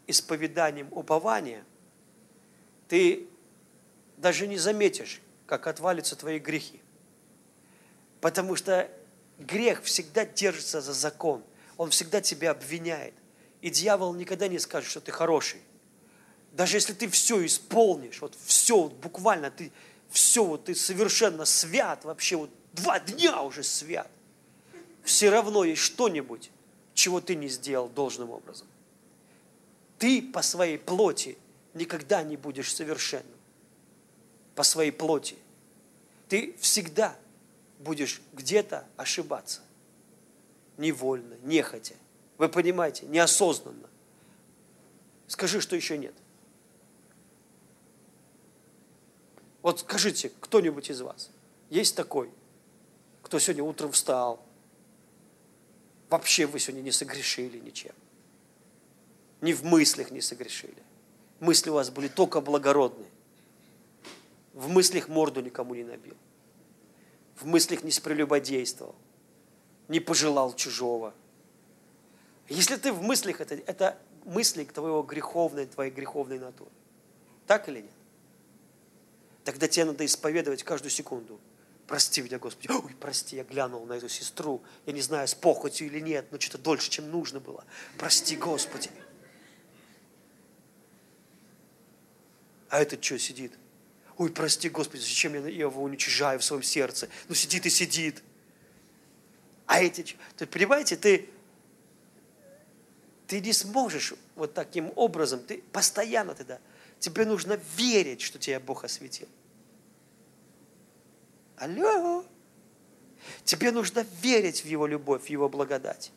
исповеданием упования, ты даже не заметишь, как отвалятся твои грехи. Потому что грех всегда держится за закон. Он всегда тебя обвиняет. И дьявол никогда не скажет, что ты хороший. Даже если ты все исполнишь, вот все, вот буквально ты все, вот ты совершенно свят, вообще вот 2 дня уже свят, все равно есть что-нибудь, чего ты не сделал должным образом. Ты по своей плоти никогда не будешь совершенным. По своей плоти. Ты всегда будешь где-то ошибаться. Невольно, нехотя. Вы понимаете, неосознанно. Скажи, что еще нет. Вот скажите, кто-нибудь из вас есть такой, кто сегодня утром встал, вообще вы сегодня не согрешили ничем, ни в мыслях не согрешили. Мысли у вас были только благородные. В мыслях морду никому не набил. В мыслях не прелюбодействовал, не пожелал чужого. Если ты в мыслях, это мысли твоей греховной натуры. Так или нет? Тогда тебе надо исповедовать каждую секунду. Прости меня, Господи. Ой, прости, я глянул на эту сестру. Я не знаю, с похотью или нет, но что-то дольше, чем нужно было. Прости, Господи. А этот что сидит? Ой, прости, Господи, зачем я его уничижаю в своем сердце? Ну, сидит и сидит. А эти что? То, понимаете, ты не сможешь вот таким образом, ты постоянно тогда, тебе нужно верить, что тебя Бог осветил. Алло! Тебе нужно верить в Его любовь, в Его благодать.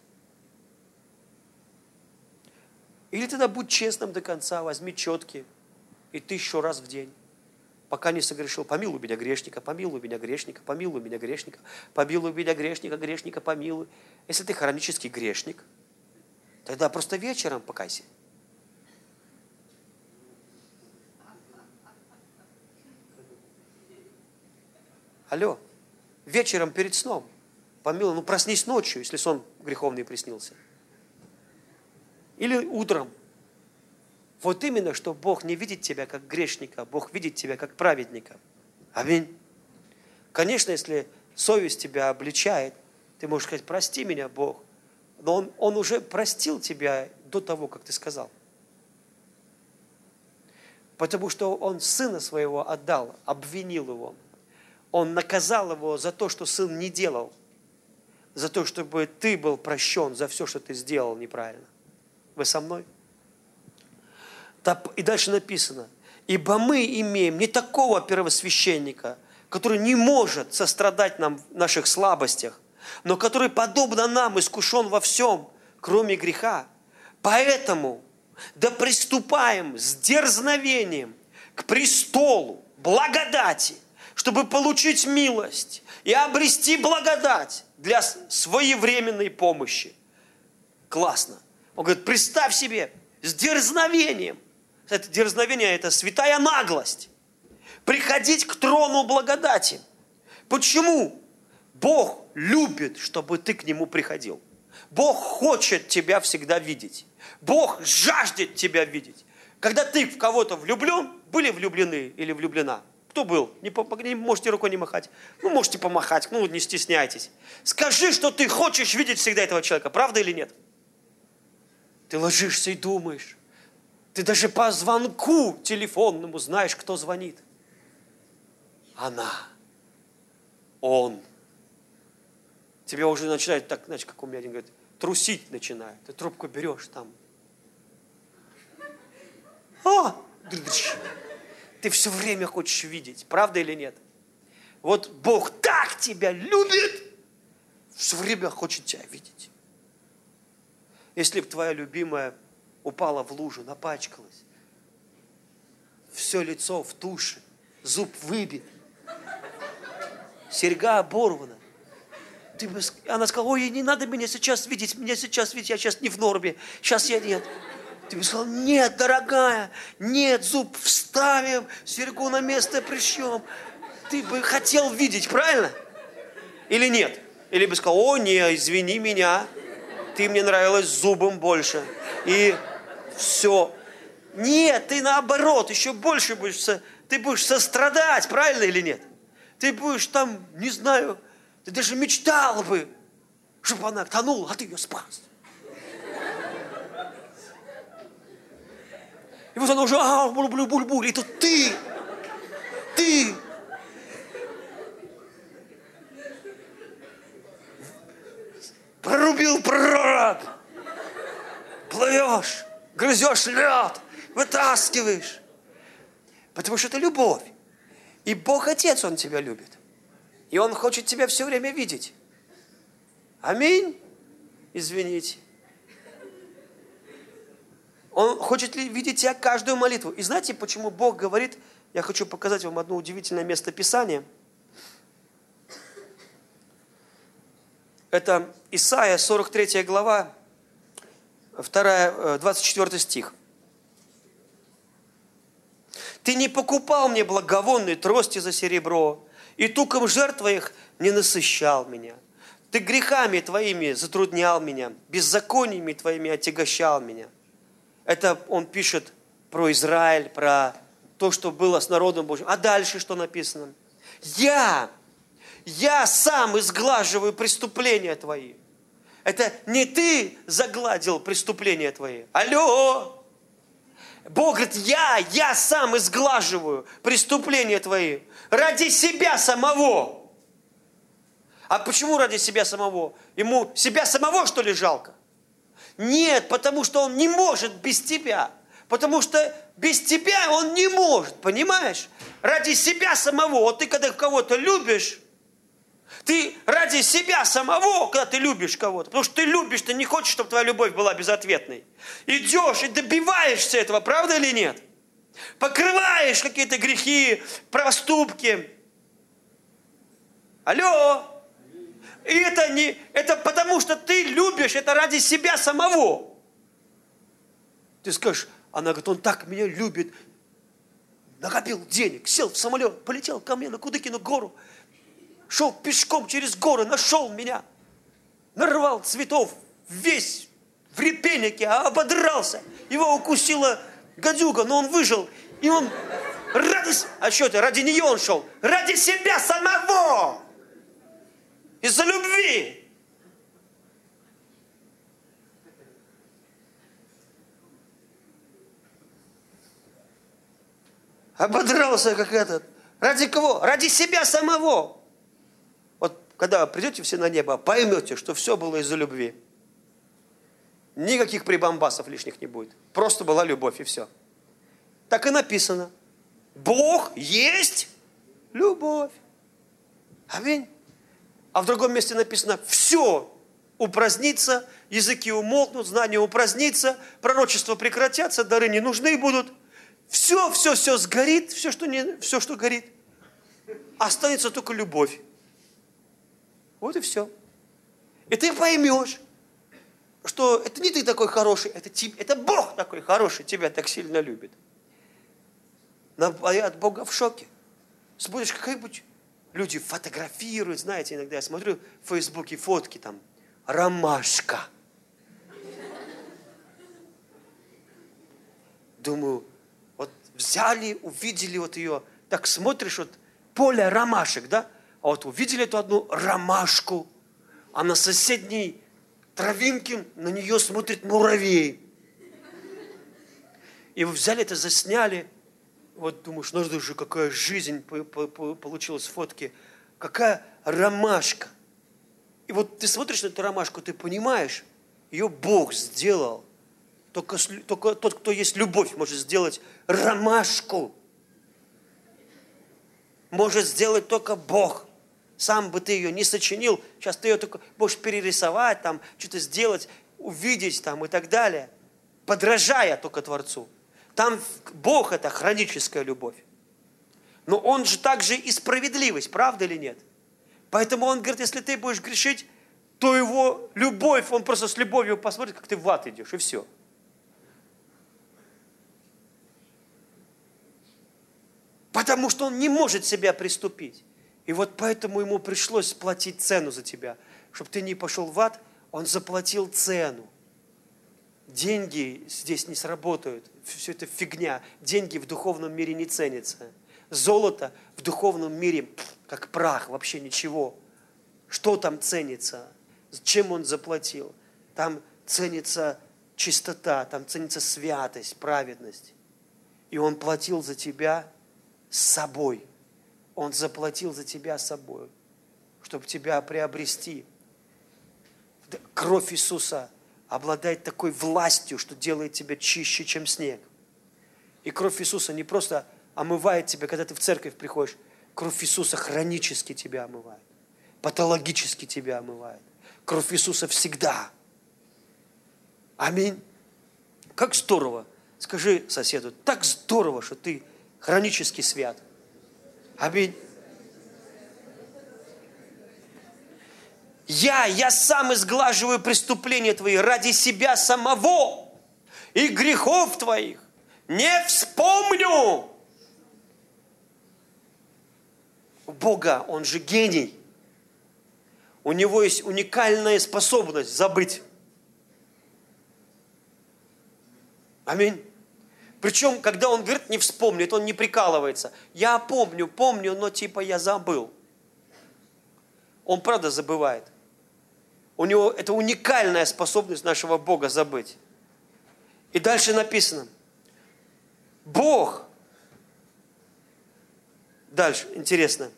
Или тогда будь честным до конца, возьми четки и 1000 раз в день, пока не согрешил. Помилуй меня, грешника, помилуй меня, грешника, помилуй меня, грешника, помилуй меня, грешника, грешника, помилуй. Если ты хронический грешник, тогда просто вечером покайся. Алло, вечером перед сном помилуй, ну проснись ночью, если сон греховный приснился. Или утром. Вот именно, что Бог не видит тебя как грешника, Бог видит тебя как праведника. Аминь. Конечно, если совесть тебя обличает, ты можешь сказать, прости меня, Бог. Но Он уже простил тебя до того, как ты сказал. Потому что Он Сына Своего отдал, обвинил Его. Он наказал Его за то, что Сын не делал. За то, чтобы ты был прощен за все, что ты сделал неправильно. Вы со мной? И дальше написано, ибо мы имеем не такого первосвященника, который не может сострадать нам в наших слабостях, но который, подобно нам, искушен во всем, кроме греха. Поэтому да приступаем с дерзновением к престолу благодати, чтобы получить милость и обрести благодать для своевременной помощи. Классно. Он говорит, представь себе, с дерзновением. Это дерзновение, это святая наглость. Приходить к трону благодати. Почему? Бог любит, чтобы ты к Нему приходил. Бог хочет тебя всегда видеть. Бог жаждет тебя видеть. Когда ты в кого-то влюблен, были влюблены или влюблена? Кто был? Не можете рукой не махать. Ну, можете помахать, ну, не стесняйтесь. Скажи, что ты хочешь видеть всегда этого человека. Правда или нет? Ты ложишься и думаешь. Ты даже по звонку телефонному знаешь, кто звонит. Она. Он. Тебя уже начинает так, знаете, как у меня один говорит, трусить начинает. Ты трубку берешь там. Ты все время хочешь видеть. Правда или нет? Вот Бог так тебя любит, все время хочет тебя видеть. Если бы твоя любимая упала в лужу, напачкалась, все лицо в туши, зуб выбит, серьга оборвана, она сказала, ой, не надо меня сейчас видеть, я сейчас не в норме, сейчас я нет. Ты бы сказал, нет, дорогая, нет, зуб вставим, серьгу на место пришьем. Ты бы хотел видеть, правильно? Или нет? Или бы сказал, о, не, извини меня, ты мне нравилась зубом больше. И все. Нет, ты наоборот, еще больше будешь, ты будешь сострадать, правильно или нет? Ты будешь там, не знаю, ты даже мечтал бы, чтобы она тонула, а ты ее спас. И вот она уже, буль-буль-буль, и тут ты прорубил пророк, плывешь, грызешь лед, вытаскиваешь. Потому что это любовь. И Бог Отец, Он тебя любит. И Он хочет тебя все время видеть. Аминь. Извините. Он хочет видеть тебя каждую молитву. И знаете, почему Бог говорит, я хочу показать вам одно удивительное место Писания. Это Исайя, 43 глава, 24 стих. «Ты не покупал мне благовонные трости за серебро, и туком жертв твоих не насыщал меня. Ты грехами твоими затруднял меня, беззакониями твоими отягощал меня». Это он пишет про Израиль, про то, что было с народом Божьим. А дальше что написано? Я сам изглаживаю преступления твои. Это не ты загладил преступления твои. Алло! Бог говорит, я сам изглаживаю преступления твои ради себя самого. А почему ради себя самого? Ему себя самого, что ли, жалко? Нет, потому что он не может без тебя. Потому что без тебя он не может, понимаешь? Ради себя самого. Вот ты когда кого-то любишь, ты ради себя самого, когда ты любишь кого-то, потому что ты любишь, ты не хочешь, чтобы твоя любовь была безответной. Идешь и добиваешься этого, правда или нет? Покрываешь какие-то грехи, проступки. Алло! И это потому, что ты любишь, это ради себя самого. Ты скажешь, она говорит, он так меня любит, накопил денег, сел в самолет, полетел ко мне на Кудыкину гору, шел пешком через горы, нашел меня, нарвал цветов, весь в репейнике, ободрался, его укусила гадюга, но он выжил, и он а что это, ради нее он шел, ради себя самого, из-за любви. Ободрался как этот. Ради кого? Ради себя самого. Вот когда придете все на небо, поймете, что все было из-за любви. Никаких прибамбасов лишних не будет. Просто была любовь и все. Так и написано. Бог есть любовь. Аминь. А в другом месте написано, все упразднится, языки умолкнут, знания упразднится, пророчества прекратятся, дары не нужны будут. Все сгорит, все, что горит. Останется только любовь. Вот и все. И ты поймешь, что это не ты такой хороший, это Бог такой хороший, тебя так сильно любит. Я от Бога в шоке. Смотришь, какая-нибудь... Люди фотографируют, знаете, иногда я смотрю в Фейсбуке фотки, там, ромашка. Думаю, вот взяли, увидели вот ее, так смотришь, вот поле ромашек, да? А вот увидели эту одну ромашку, а на соседней травинке на нее смотрит муравей. И вы взяли это, засняли. Вот думаешь, ну же, какая жизнь получилась в фотке. Какая ромашка. И вот ты смотришь на эту ромашку, ты понимаешь, ее Бог сделал. Только тот, кто есть любовь, может сделать ромашку. Может сделать только Бог. Сам бы ты ее не сочинил. Сейчас ты ее только можешь перерисовать, там, что-то сделать, увидеть там, и так далее. Подражая только Творцу. Там Бог – это хроническая любовь. Но Он же также и справедливость, правда или нет? Поэтому Он говорит, если ты будешь грешить, то Его любовь, Он просто с любовью посмотрит, как ты в ад идешь, и все. Потому что Он не может себя приступить. И вот поэтому Ему пришлось платить цену за тебя. Чтобы ты не пошел в ад, Он заплатил цену. деньги здесь не сработают. Все это фигня. Деньги в духовном мире не ценятся. Золото в духовном мире как прах, вообще ничего. Что там ценится? Чем он заплатил? Там ценится чистота, там ценится святость, праведность. И он платил за тебя собой. Он заплатил за тебя собой, чтобы тебя приобрести. Кровь Иисуса обладает такой властью, что делает тебя чище, чем снег. И кровь Иисуса не просто омывает тебя, когда ты в церковь приходишь. Кровь Иисуса хронически тебя омывает. Патологически тебя омывает. Кровь Иисуса всегда. Аминь. Как здорово. Скажи соседу, так здорово, что ты хронически свят. Аминь. Я сам изглаживаю преступления твои ради себя самого и грехов твоих не вспомню. У Бога, Он же гений. У Него есть уникальная способность забыть. Аминь. Причем, когда Он говорит, не вспомнит, Он не прикалывается. Я помню, но типа я забыл. Он правда забывает. У Него это уникальная способность нашего Бога забыть. И дальше написано. Бог. Дальше, интересно.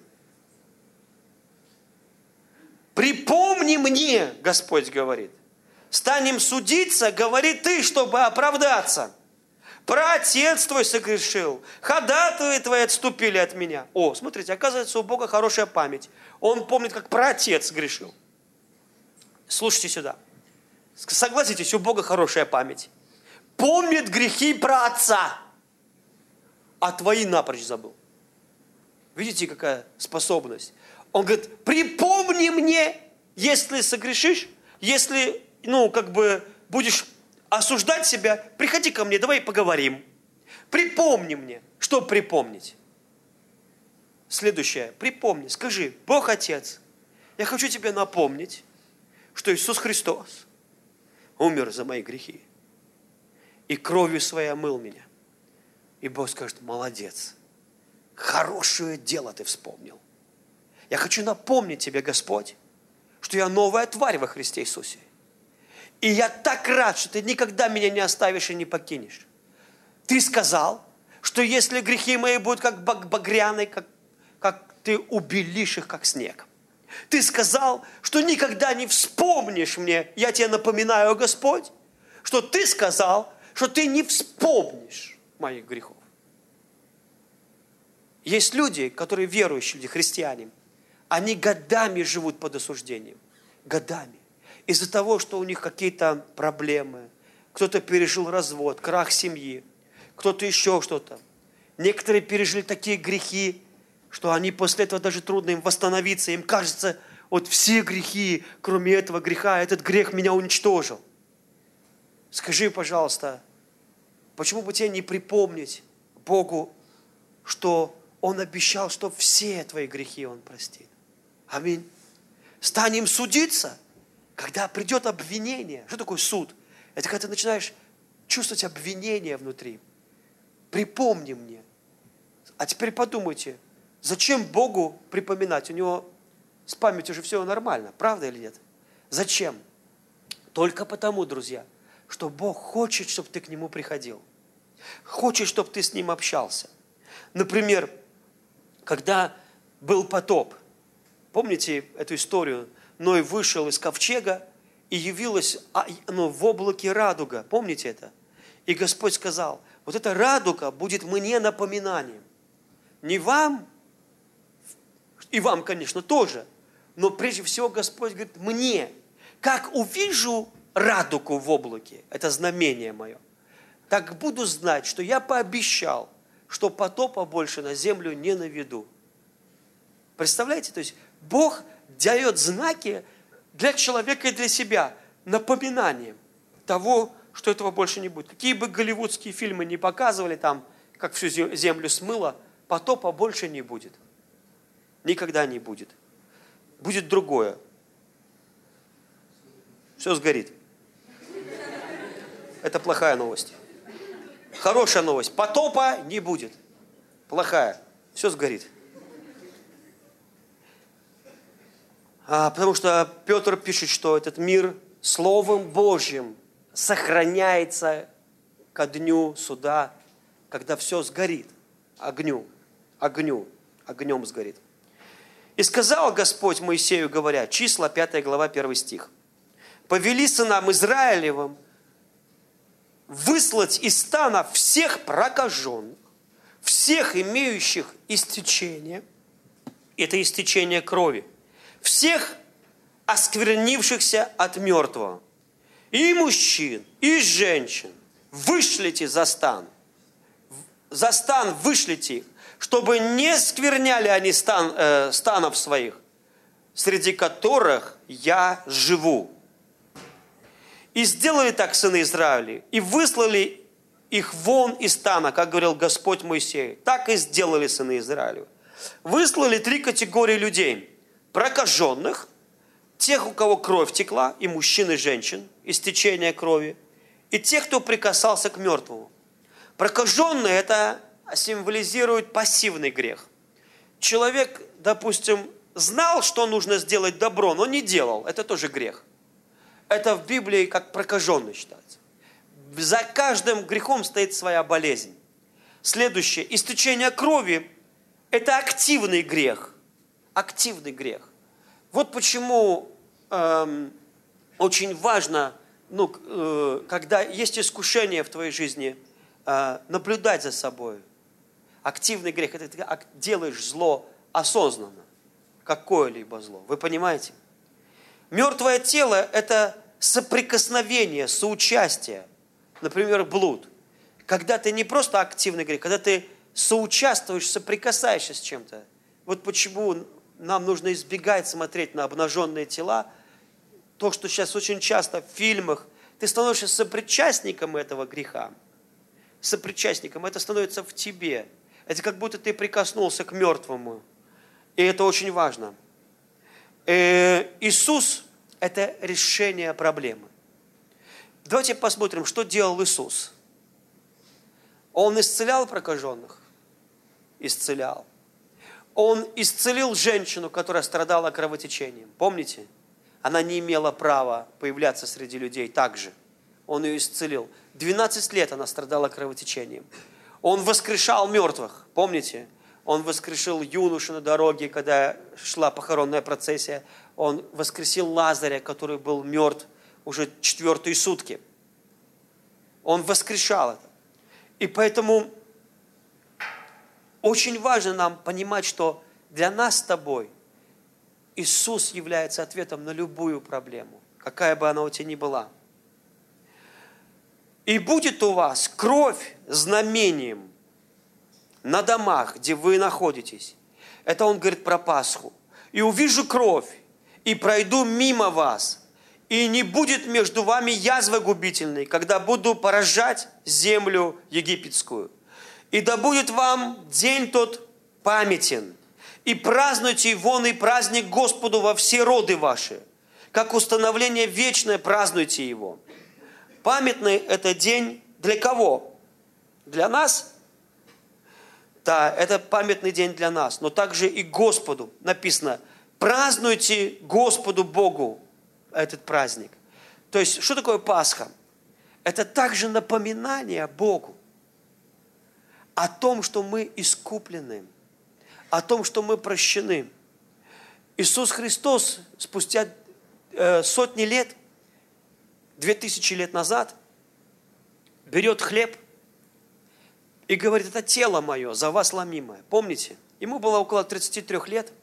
Припомни мне, Господь говорит. Станем судиться, говори ты, чтобы оправдаться. Праотец твой согрешил, ходатаи твои отступили от меня. О, смотрите, оказывается, у Бога хорошая память. Он помнит, как праотец грешил. Слушайте сюда. Согласитесь, у Бога хорошая память. Помнит грехи праотца, а твои напрочь забыл. Видите, какая способность? Он говорит, припомни мне, если согрешишь, если, будешь осуждать себя, приходи ко мне, давай поговорим. Припомни мне. Что припомнить? Следующее. Припомни. Скажи, Бог Отец, я хочу тебе напомнить, что Иисус Христос умер за мои грехи и кровью своей омыл меня. И Бог скажет, молодец, хорошее дело ты вспомнил. Я хочу напомнить тебе, Господь, что я новая тварь во Христе Иисусе. И я так рад, что ты никогда меня не оставишь и не покинешь. Ты сказал, что если грехи мои будут как багряные, как ты убелишь их, как снег. Ты сказал, что никогда не вспомнишь мне. Я тебе напоминаю, Господь, что ты сказал, что ты не вспомнишь моих грехов. Есть люди, которые верующие, люди, христиане, они годами живут под осуждением. Годами. Из-за того, что у них какие-то проблемы. Кто-то пережил развод, крах семьи. Кто-то еще что-то. Некоторые пережили такие грехи, что они после этого даже трудно им восстановиться. Им кажется, вот все грехи, кроме этого греха, этот грех меня уничтожил. Скажи, пожалуйста, почему бы тебе не припомнить Богу, что Он обещал, что все твои грехи Он простит? Аминь. Станем судиться, когда придет обвинение. Что такое суд? Это когда ты начинаешь чувствовать обвинение внутри. Припомни мне. А теперь подумайте, зачем Богу припоминать? У Него с памятью же все нормально, правда или нет? Зачем? Только потому, друзья, что Бог хочет, чтобы ты к Нему приходил. Хочет, чтобы ты с Ним общался. Например, когда был потоп, помните эту историю? Ной вышел из ковчега, и явилась в облаке радуга. Помните это? И Господь сказал, вот эта радуга будет мне напоминанием. Не вам, и вам, конечно, тоже, но прежде всего Господь говорит, мне, как увижу радугу в облаке, это знамение мое, так буду знать, что я пообещал, что потопа больше на землю не наведу. Представляете? То есть Бог дает знаки для человека и для себя, напоминанием того, что этого больше не будет. Какие бы голливудские фильмы не показывали там, как всю землю смыло, потопа больше не будет. Никогда не будет. Будет другое. Все сгорит. Это плохая новость. Хорошая новость. Потопа не будет. Плохая. Все сгорит. Потому что Петр пишет, что этот мир Словом Божьим сохраняется ко дню суда, когда все сгорит. Огнем сгорит. И сказал Господь Моисею, говоря, Числа, 5 глава, 1 стих. Повели сынам Израилевым выслать из стана всех прокаженных, всех имеющих истечение, это истечение крови, всех осквернившихся от мертвого, и мужчин, и женщин, вышлите за стан вышлите их, чтобы не скверняли они станов своих, среди которых я живу. И сделали так сыны Израиля, и выслали их вон из стана, как говорил Господь Моисею. Так и сделали сыны Израиля. Выслали 3 категории людей. Прокаженных, тех, у кого кровь текла, и мужчин, и женщин, истечение крови, и тех, кто прикасался к мертвому. Прокаженные – это символизирует пассивный грех. Человек, допустим, знал, что нужно сделать добро, но не делал. Это тоже грех. Это в Библии как прокаженный считается. За каждым грехом стоит своя болезнь. Следующее. Истечение крови – это активный грех. Активный грех. Вот почему очень важно, когда есть искушение в твоей жизни, наблюдать за собой. Активный грех – это ты делаешь зло осознанно. Какое-либо зло. Вы понимаете? Мертвое тело – это соприкосновение, соучастие. Например, блуд. Когда ты не просто активный грех, когда ты соучаствуешь, соприкасаешься с чем-то. Вот почему нам нужно избегать смотреть на обнаженные тела. То, что сейчас очень часто в фильмах, ты становишься сопричастником этого греха. Сопричастником. Это становится в тебе. Это как будто ты прикоснулся к мертвому. И это очень важно. Иисус – это решение проблемы. Давайте посмотрим, что делал Иисус. Он исцелял прокаженных? Исцелял. Он исцелил женщину, которая страдала кровотечением. Помните? Она не имела права появляться среди людей также. Он ее исцелил. 12 лет она страдала кровотечением. Он воскрешал мертвых. Помните? Он воскрешил юношу на дороге, когда шла похоронная процессия. Он воскресил Лазаря, который был мертв уже 4-е сутки. Он воскрешал это. И поэтому очень важно нам понимать, что для нас с тобой Иисус является ответом на любую проблему, какая бы она у тебя ни была. И будет у вас кровь знамением на домах, где вы находитесь. Это он говорит про Пасху. И увижу кровь, и пройду мимо вас, и не будет между вами язвы губительной, когда буду поражать землю египетскую. И да будет вам день тот памятен, и празднуйте вон и праздник Господу во все роды ваши, как установление вечное празднуйте его. Памятный это день для кого? Для нас? Да, это памятный день для нас, но также и Господу написано, празднуйте Господу Богу этот праздник. То есть, что такое Пасха? Это также напоминание Богу о том, что мы искуплены, о том, что мы прощены. Иисус Христос спустя сотни лет, 2000 лет назад, берет хлеб и говорит, это тело мое, за вас ломимое. Помните? Ему было около 33 лет.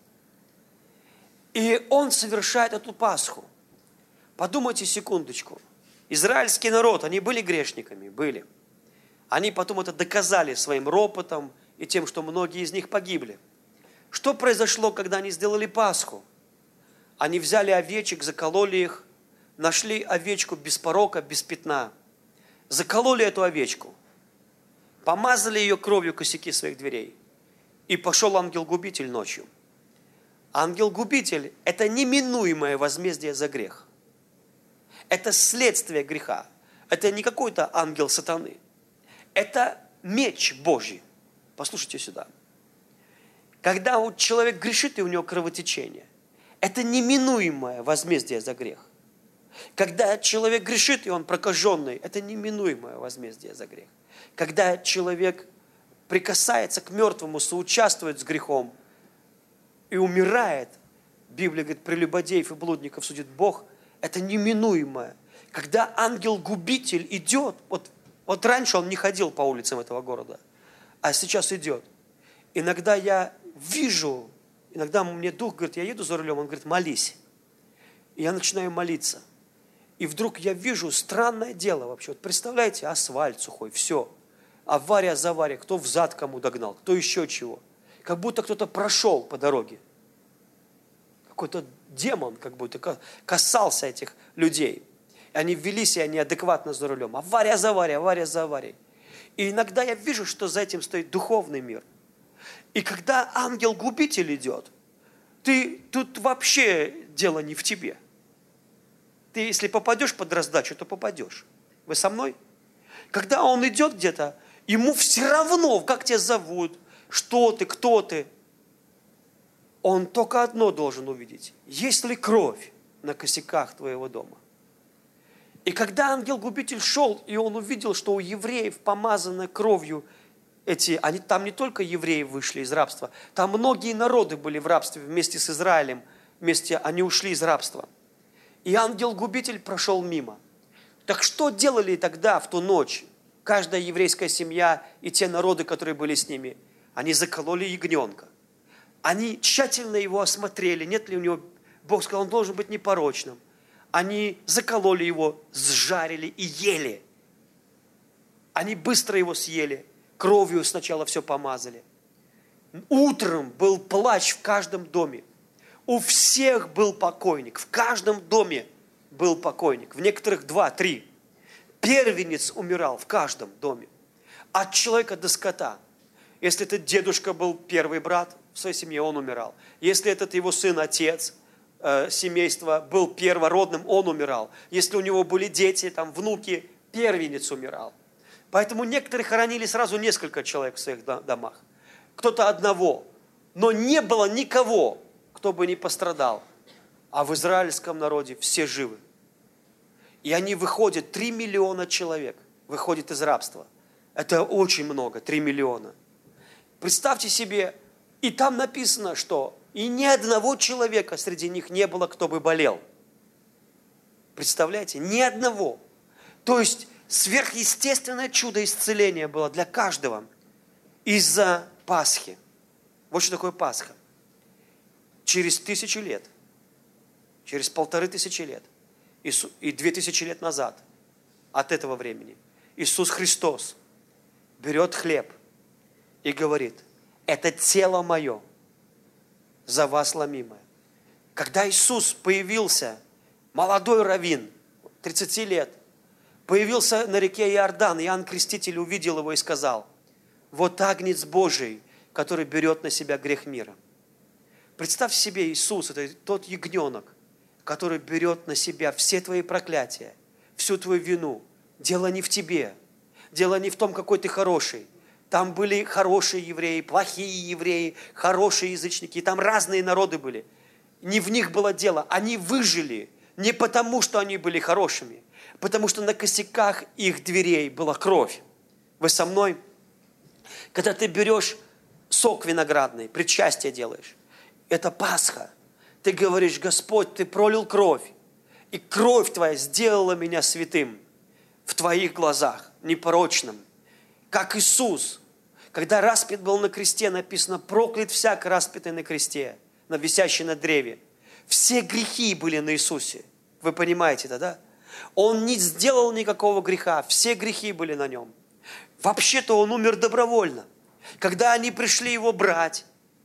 И он совершает эту Пасху. Подумайте секундочку. Израильский народ, они были грешниками? Были. Они потом это доказали своим ропотом и тем, что многие из них погибли. Что произошло, когда они сделали Пасху? Они взяли овечек, закололи их, нашли овечку без порока, без пятна. Закололи эту овечку. Помазали ее кровью косяки своих дверей. И пошел ангел-губитель ночью. Ангел-губитель – это неминуемое возмездие за грех. Это следствие греха. Это не какой-то ангел сатаны. Это меч Божий. Послушайте сюда. Когда вот человек грешит, и у него кровотечение, это неминуемое возмездие за грех. Когда человек грешит, и он прокаженный, это неминуемое возмездие за грех. Когда человек прикасается к мертвому, соучаствует с грехом и умирает, Библия говорит, прелюбодеев и блудников судит Бог, это неминуемое. Когда ангел-губитель идет, вот раньше он не ходил по улицам этого города, а сейчас идет. Иногда я вижу, иногда мне Дух говорит, я еду за рулем, он говорит, молись. И я начинаю молиться. И вдруг я вижу странное дело вообще. Вот представляете, асфальт сухой, все. Авария за аварией, кто взад кому догнал, кто еще чего. Как будто кто-то прошел по дороге. Какой-то демон как будто касался этих людей. И они вели себя неадекватно за рулем. Авария за аварией, авария за аварией. И иногда я вижу, что за этим стоит духовный мир. И когда ангел-губитель идет, тут вообще дело не в тебе. Ты, если попадешь под раздачу, то попадешь. Вы со мной? Когда он идет где-то, ему все равно, как тебя зовут, что ты, кто ты. Он только одно должен увидеть. Есть ли кровь на косяках твоего дома? И когда ангел-губитель шел, и он увидел, что у евреев помазаны кровью там не только евреи вышли из рабства, там многие народы были в рабстве вместе с Израилем, они ушли из рабства. И ангел-губитель прошел мимо. Так что делали тогда, в ту ночь, каждая еврейская семья и те народы, которые были с ними? Они закололи ягненка. Они тщательно его осмотрели, нет ли у него, Бог сказал, он должен быть непорочным. Они закололи его, сжарили и ели. Они быстро его съели, кровью сначала все помазали. Утром был плач в каждом доме. У всех был покойник, в каждом доме был покойник, в некоторых 2-3. Первенец умирал в каждом доме, от человека до скота. Если этот дедушка был первый брат в своей семье, он умирал. Если этот его сын, отец семейства был первородным, он умирал. Если у него были дети, там, внуки, первенец умирал. Поэтому некоторые хоронили сразу несколько человек в своих домах. Кто-то одного. Но не было никого, кто бы не пострадал. А в израильском народе все живы. И они выходят, 3 миллиона человек выходит из рабства. Это очень много, 3 миллиона. Представьте себе, и там написано, что и ни одного человека среди них не было, кто бы болел. Представляете? Ни одного. То есть сверхъестественное чудо исцеления было для каждого из-за Пасхи. Вот что такое Пасха. Через 1000 лет, через 1500 лет и 2000 лет назад от этого времени Иисус Христос берет хлеб и говорит, это тело мое, за вас ломимое. Когда Иисус появился, молодой раввин, 30 лет, появился на реке Иордан, Иоанн Креститель увидел его и сказал, вот агнец Божий, который берет на себя грех мира. Представь себе, Иисус, это тот ягненок, который берет на себя все твои проклятия, всю твою вину. Дело не в тебе, дело не в том, какой ты хороший. Там были хорошие евреи, плохие евреи, хорошие язычники, там разные народы были. Не в них было дело, они выжили не потому, что они были хорошими, потому что на косяках их дверей была кровь. Вы со мной? Когда ты берешь сок виноградный, причастие делаешь, это Пасха. Ты говоришь, Господь, Ты пролил кровь, и кровь Твоя сделала меня святым в Твоих глазах, непорочным. Как Иисус, когда распят был на кресте, написано, проклят всяк распятый на кресте, висящий на древе. Все грехи были на Иисусе. Вы понимаете это, да? Он не сделал никакого греха, все грехи были на Нем. Вообще-то Он умер добровольно. Когда они пришли Его брать,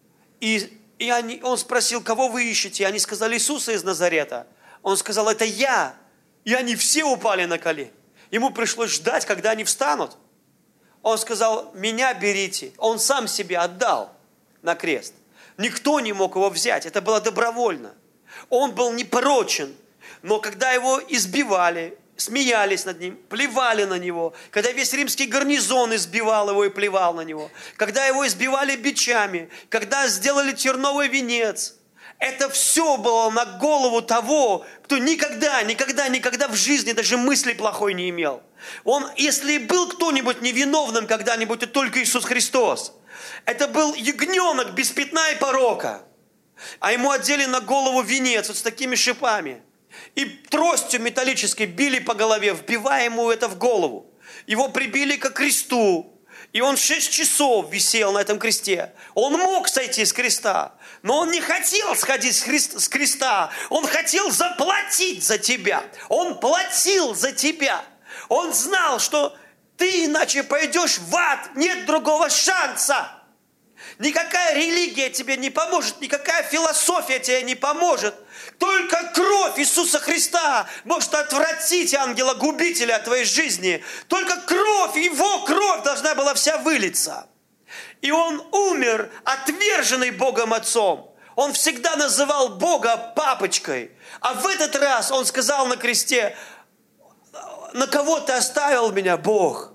он спросил, кого вы ищете? Они сказали, Иисуса из Назарета. Он сказал, это я. И они все упали на колени. Ему пришлось ждать, когда они встанут. Он сказал, меня берите. Он сам себе отдал на крест. Никто не мог его взять. Это было добровольно. Он был непорочен. Но когда его избивали, смеялись над ним, плевали на него, когда весь римский гарнизон избивал его и плевал на него, когда его избивали бичами, когда сделали терновый венец. Это все было на голову того, кто никогда в жизни даже мысли плохой не имел. Если был кто-нибудь невиновным когда-нибудь, то только Иисус Христос. Это был ягненок без пятна и порока. А ему одели на голову венец вот с такими шипами. И тростью металлической били по голове, вбивая ему это в голову. Его прибили ко кресту. И он 6 часов висел на этом кресте. Он мог сойти с креста, но он не хотел сходить с креста. Он хотел заплатить за тебя. Он платил за тебя. Он знал, что ты иначе пойдешь в ад. Нет другого шанса. Никакая религия тебе не поможет, никакая философия тебе не поможет. Только кровь Иисуса Христа может отвратить ангела-губителя от твоей жизни. Только кровь, Его кровь должна была вся вылиться. И Он умер, отверженный Богом Отцом. Он всегда называл Бога папочкой. А в этот раз Он сказал на кресте: на кого ты оставил меня, Бог?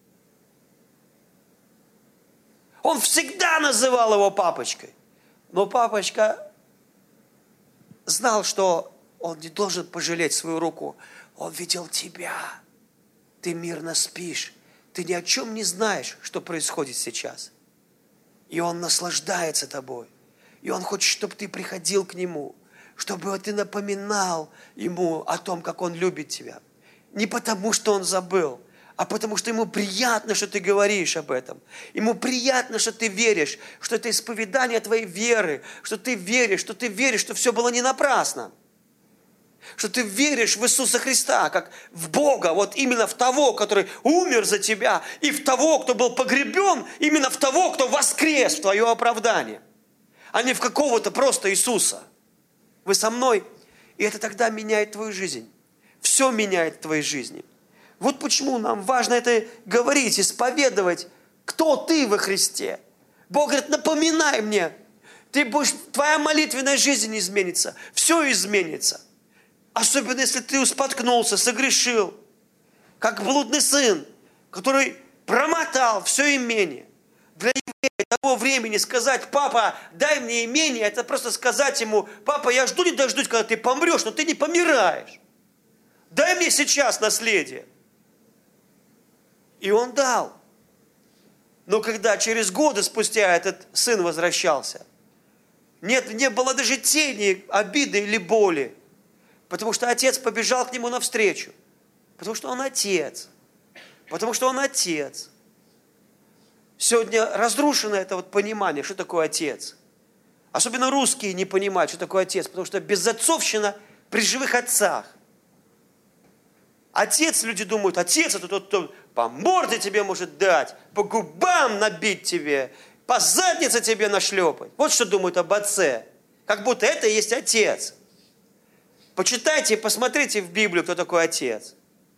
Он всегда называл его папочкой. Но папочка знал, что он не должен пожалеть свою руку. Он видел тебя. Ты мирно спишь. Ты ни о чем не знаешь, что происходит сейчас. И он наслаждается тобой. И он хочет, чтобы ты приходил к нему. Чтобы ты напоминал ему о том, как он любит тебя. Не потому, что он забыл, а потому что ему приятно, что ты говоришь об этом. Ему приятно, что ты веришь, что это исповедание твоей веры, что ты веришь, что все было не напрасно. Что ты веришь в Иисуса Христа, как в Бога, вот именно в того, который умер за тебя, и в того, кто был погребен, именно в того, кто воскрес в твое оправдание, а не в какого-то просто Иисуса. Вы со мной? И это тогда меняет твою жизнь. Все меняет в твоей жизни. Вот почему нам важно это говорить, исповедовать, кто ты во Христе. Бог говорит: напоминай мне. Твоя молитвенная жизнь изменится. Все изменится. Особенно, если ты споткнулся, согрешил. Как блудный сын, который промотал все имение. Для еврея того времени сказать: папа, дай мне имение, это просто сказать ему: папа, я жду не дождусь, когда ты помрешь, но ты не помираешь. Дай мне сейчас наследие. И он дал. Но когда через годы спустя этот сын возвращался, не было даже тени обиды или боли. Потому что отец побежал к нему навстречу. Потому что он отец. Потому что он отец. Сегодня разрушено это вот понимание, что такое отец. Особенно русские не понимают, что такое отец. Потому что безотцовщина при живых отцах. Отец, люди думают, отец это тот, кто по морде тебе может дать, по губам набить тебе, по заднице тебе нашлепать. Вот что думают об отце. Как будто это и есть отец. Почитайте и посмотрите в Библию, кто такой отец.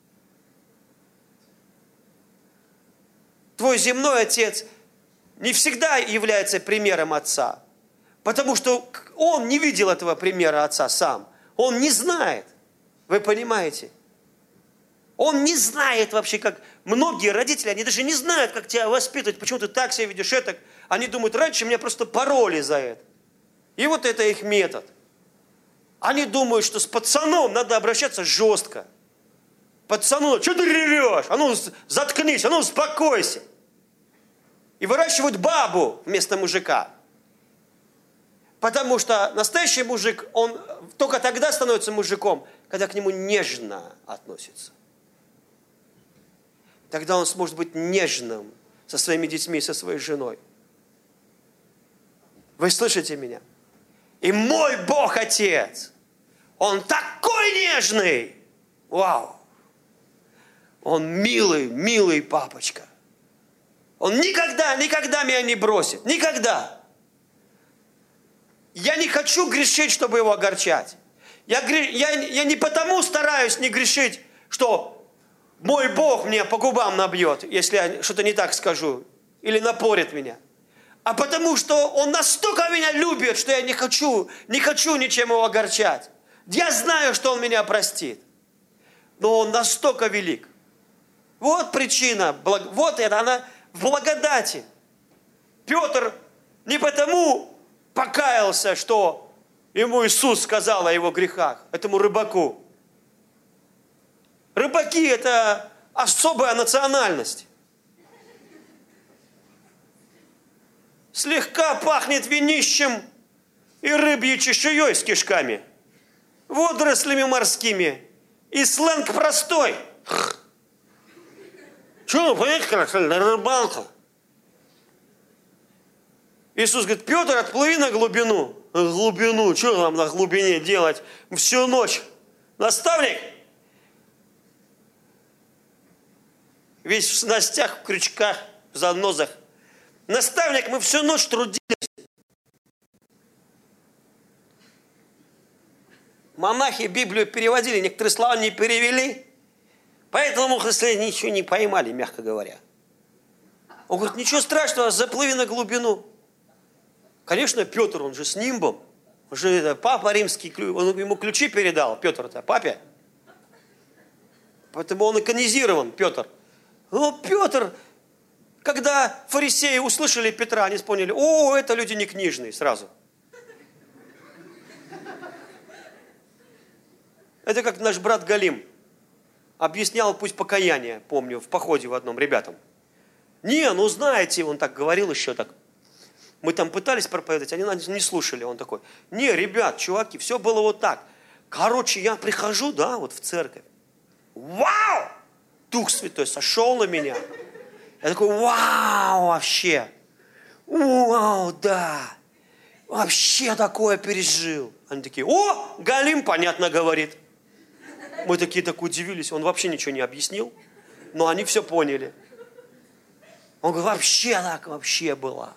Твой земной отец не всегда является примером отца. Потому что он не видел этого примера отца сам. Он не знает. Вы понимаете? Он не знает вообще, как многие родители, они даже не знают, как тебя воспитывать, почему ты так себя ведешь, это. Они думают, раньше меня просто пороли за это. И вот это их метод. Они думают, что с пацаном надо обращаться жестко. Пацану, что ты ревешь? А ну заткнись, а ну успокойся. И выращивают бабу вместо мужика. Потому что настоящий мужик, он только тогда становится мужиком, когда к нему нежно относится. Тогда он сможет быть нежным со своими детьми, со своей женой. Вы слышите меня? И мой Бог Отец, Он такой нежный. Вау! Он милый, милый папочка. Он никогда меня не бросит. Никогда. Я не хочу грешить, чтобы его огорчать. Я не потому стараюсь не грешить, что мой Бог мне по губам набьет, если я что-то не так скажу, или напорит меня. А потому что Он настолько меня любит, что я не хочу ничем его огорчать. Я знаю, что Он меня простит. но Он настолько велик. Вот причина, вот это она в благодати. Петр не потому покаялся, что ему Иисус сказал о его грехах, этому рыбаку. Рыбаки – это особая национальность. Слегка пахнет винищем и рыбьей чешуей с кишками, водорослями морскими, и сленг простой. Чего, поехали на рыбалку? Иисус говорит: Петр, отплыви на глубину. На глубину? Что нам на глубине делать всю ночь? Наставник? Весь в снастях, в крючках, в занозах. Наставник, мы всю ночь трудились. Монахи Библию переводили, некоторые слова не перевели. Поэтому христиане ничего не поймали, мягко говоря. Он говорит: ничего страшного, заплыви на глубину. Конечно, Петр, он же с нимбом. Он же папа римский, он ему ключи передал, Петр-то, папе. Поэтому он иконизирован, Петр. Но Петр, когда фарисеи услышали Петра, они поняли: о, это люди не книжные сразу. Это как наш брат Галим объяснял путь покаяния, помню, в походе в одном ребятам. Не, ну знаете, он так говорил еще так. Мы там пытались проповедовать, они нас не слушали. Он такой: не, ребят, чуваки, все было вот так. Короче, я прихожу, да, вот в церковь. Вау! Дух Святой сошел на меня. Я такой: вау, вообще. Вау, да. Вообще такое пережил. Они такие: о, Галим, понятно, говорит. Мы такие так удивились. Он вообще ничего не объяснил, но они все поняли. Он говорит: вообще так, вообще было.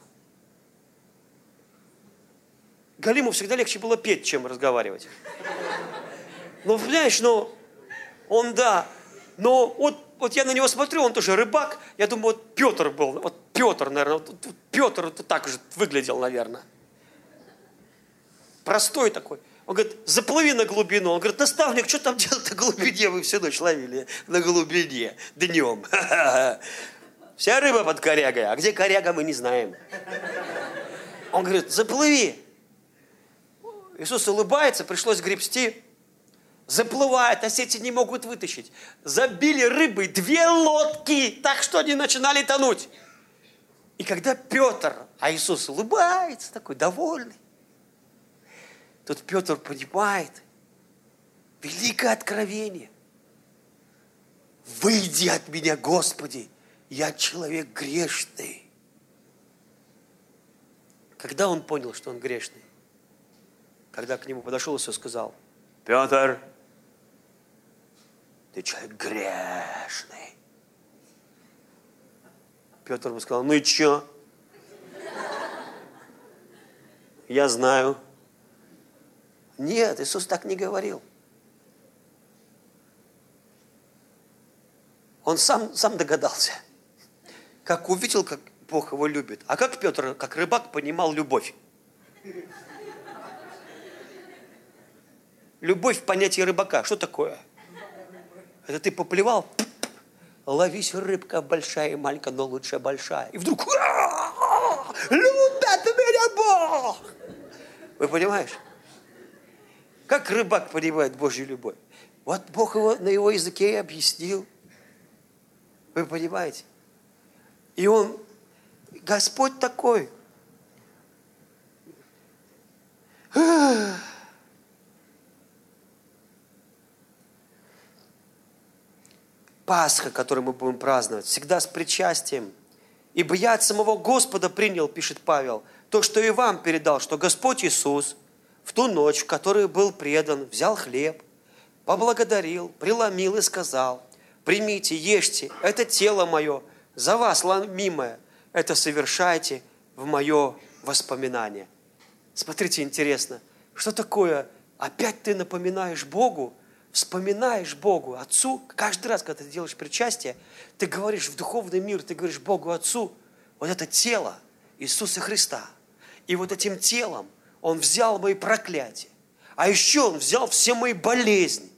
Галиму всегда легче было петь, чем разговаривать. Ну, понимаешь, он, да. Но вот я на него смотрю, он тоже рыбак. Я думаю, вот Петр был. Вот Петр, наверное. Вот Петр так же выглядел, наверное. Простой такой. Он говорит: заплыви на глубину. Он говорит: наставник, что там делать на глубине? Вы всю ночь ловили на глубине днем. Вся рыба под корягой. А где коряга, мы не знаем. Он говорит: заплыви. Иисус улыбается, пришлось гребсти. Заплывает, а сети не могут вытащить. Забили рыбой 2 лодки, так что они начинали тонуть. И когда Петр, а Иисус улыбается, такой довольный, тут Петр понимает, великое откровение. Выйди от меня, Господи, я человек грешный. Когда он понял, что он грешный? Когда к нему подошел Иисус и сказал: Петр, ты человек грешный. Петр ему сказал: ну и че? Я знаю. Нет, Иисус так не говорил. Он сам догадался. Как увидел, как Бог его любит. А как Петр, как рыбак, понимал любовь? Любовь в понятии рыбака. Что такое? Это ты поплевал, ловись, рыбка большая и маленькая, но лучше большая. И вдруг: любит меня Бог! Вы понимаете? Как рыбак понимает Божью любовь? Вот Бог его на его языке и объяснил. Вы понимаете? И он, Господь такой. Пасха, которую мы будем праздновать, всегда с причастием. Ибо я от самого Господа принял, пишет Павел, то, что и вам передал, что Господь Иисус в ту ночь, в которую был предан, взял хлеб, поблагодарил, преломил и сказал: примите, ешьте, это тело мое, за вас ломимое, это совершайте в мое воспоминание. Смотрите, интересно, что такое? Опять ты напоминаешь Богу, вспоминаешь Богу, Отцу. Каждый раз, когда ты делаешь причастие, ты говоришь в духовный мир, ты говоришь Богу Отцу: вот это тело Иисуса Христа. И вот этим телом Он взял мои проклятия. А еще Он взял все мои болезни.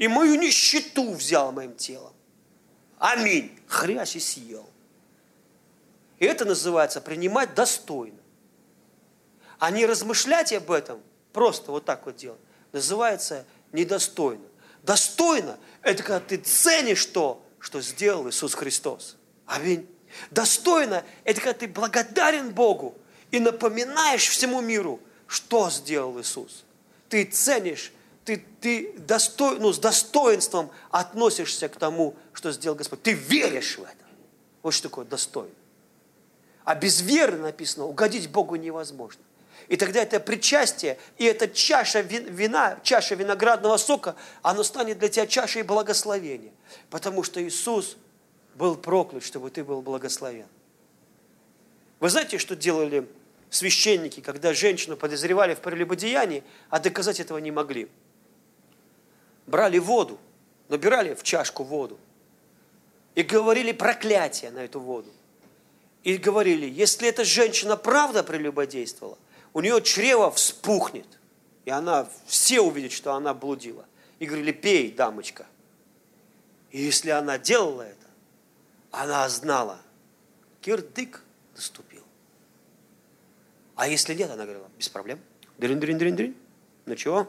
и мою нищету взял моим телом. Аминь. Хрясь и съел. И это называется принимать достойно. А не размышлять об этом, просто вот так вот делать, называется недостойно. Достойно – это когда ты ценишь то, что сделал Иисус Христос. Аминь. Достойно – это когда ты благодарен Богу и напоминаешь всему миру, что сделал Иисус. Ты ценишь, ты с достоинством относишься к тому, что сделал Господь. Ты веришь в это. Вот что такое достойно. А без веры, написано, угодить Богу невозможно. И тогда это причастие, и эта чаша вина, чаша виноградного сока, оно станет для тебя чашей благословения. Потому что Иисус был проклят, чтобы ты был благословен. Вы знаете, что делали священники, когда женщину подозревали в прелюбодеянии, а доказать этого не могли? Брали воду, набирали в чашку воду и говорили проклятие на эту воду. И говорили, если эта женщина правда прелюбодействовала, у нее чрево вспухнет, и она, все увидят, что она блудила. И говорили, пей, дамочка. И если она делала это, она знала, кирдык наступил. А если нет, она говорила, без проблем. Дрин-дрин-дрин-дрин. Ну чего?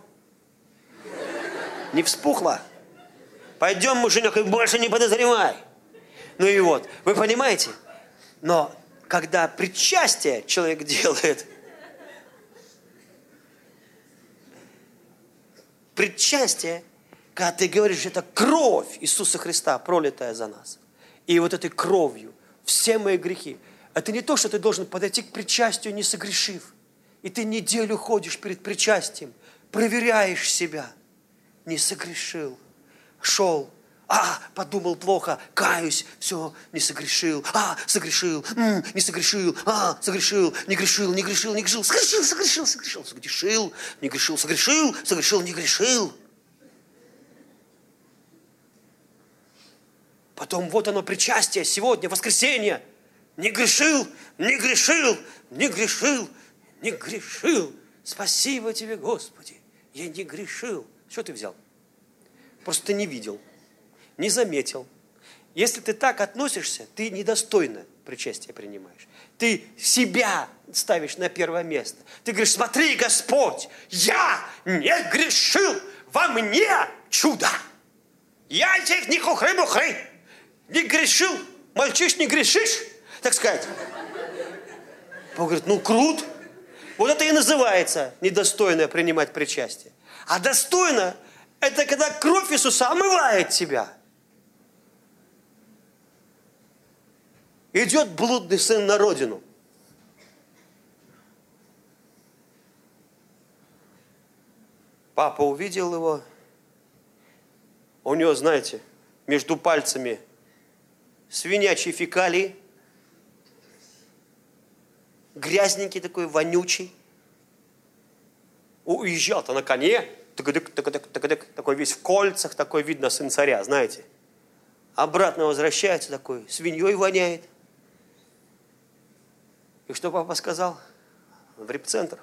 Не вспухла? Пойдем, муженек, и больше не подозревай. Ну и вот, вы понимаете? Но когда причастие человек делает, причастие, когда ты говоришь, это кровь Иисуса Христа, пролитая за нас. И вот этой кровью все мои грехи. Это не то, что ты должен подойти к причастию, не согрешив. И ты неделю ходишь перед причастием, проверяешь себя. Не согрешил. Шел. Подумал плохо, каюсь, все, не согрешил. Согрешил, не согрешил, согрешил, не грешил, не грешил, не грешил, согрешил, согрешил, не грешил, согрешил, не грешил. Потом вот оно причастие сегодня, воскресенье. Не грешил, не грешил, не грешил, не грешил. Спасибо тебе, Господи, я не грешил. Что ты взял? Просто ты не видел. Не заметил. Если ты так относишься, ты недостойно причастие принимаешь. Ты себя ставишь на первое место. Ты говоришь, смотри, Господь, я не грешил, во мне чудо. Я тех не хухры-мухры. Не грешил, мальчиш, не грешишь, так сказать. Он говорит, крут. Вот это и называется недостойно принимать причастие. А достойно – это когда кровь Иисуса омывает тебя. Идет блудный сын на родину. Папа увидел его. У него, знаете, между пальцами свинячьи фекалии. Грязненький такой, вонючий. Уезжал-то на коне. Такой весь в кольцах, такой видно сын царя, знаете. Обратно возвращается такой, свиньей воняет. И что папа сказал? В репцентр.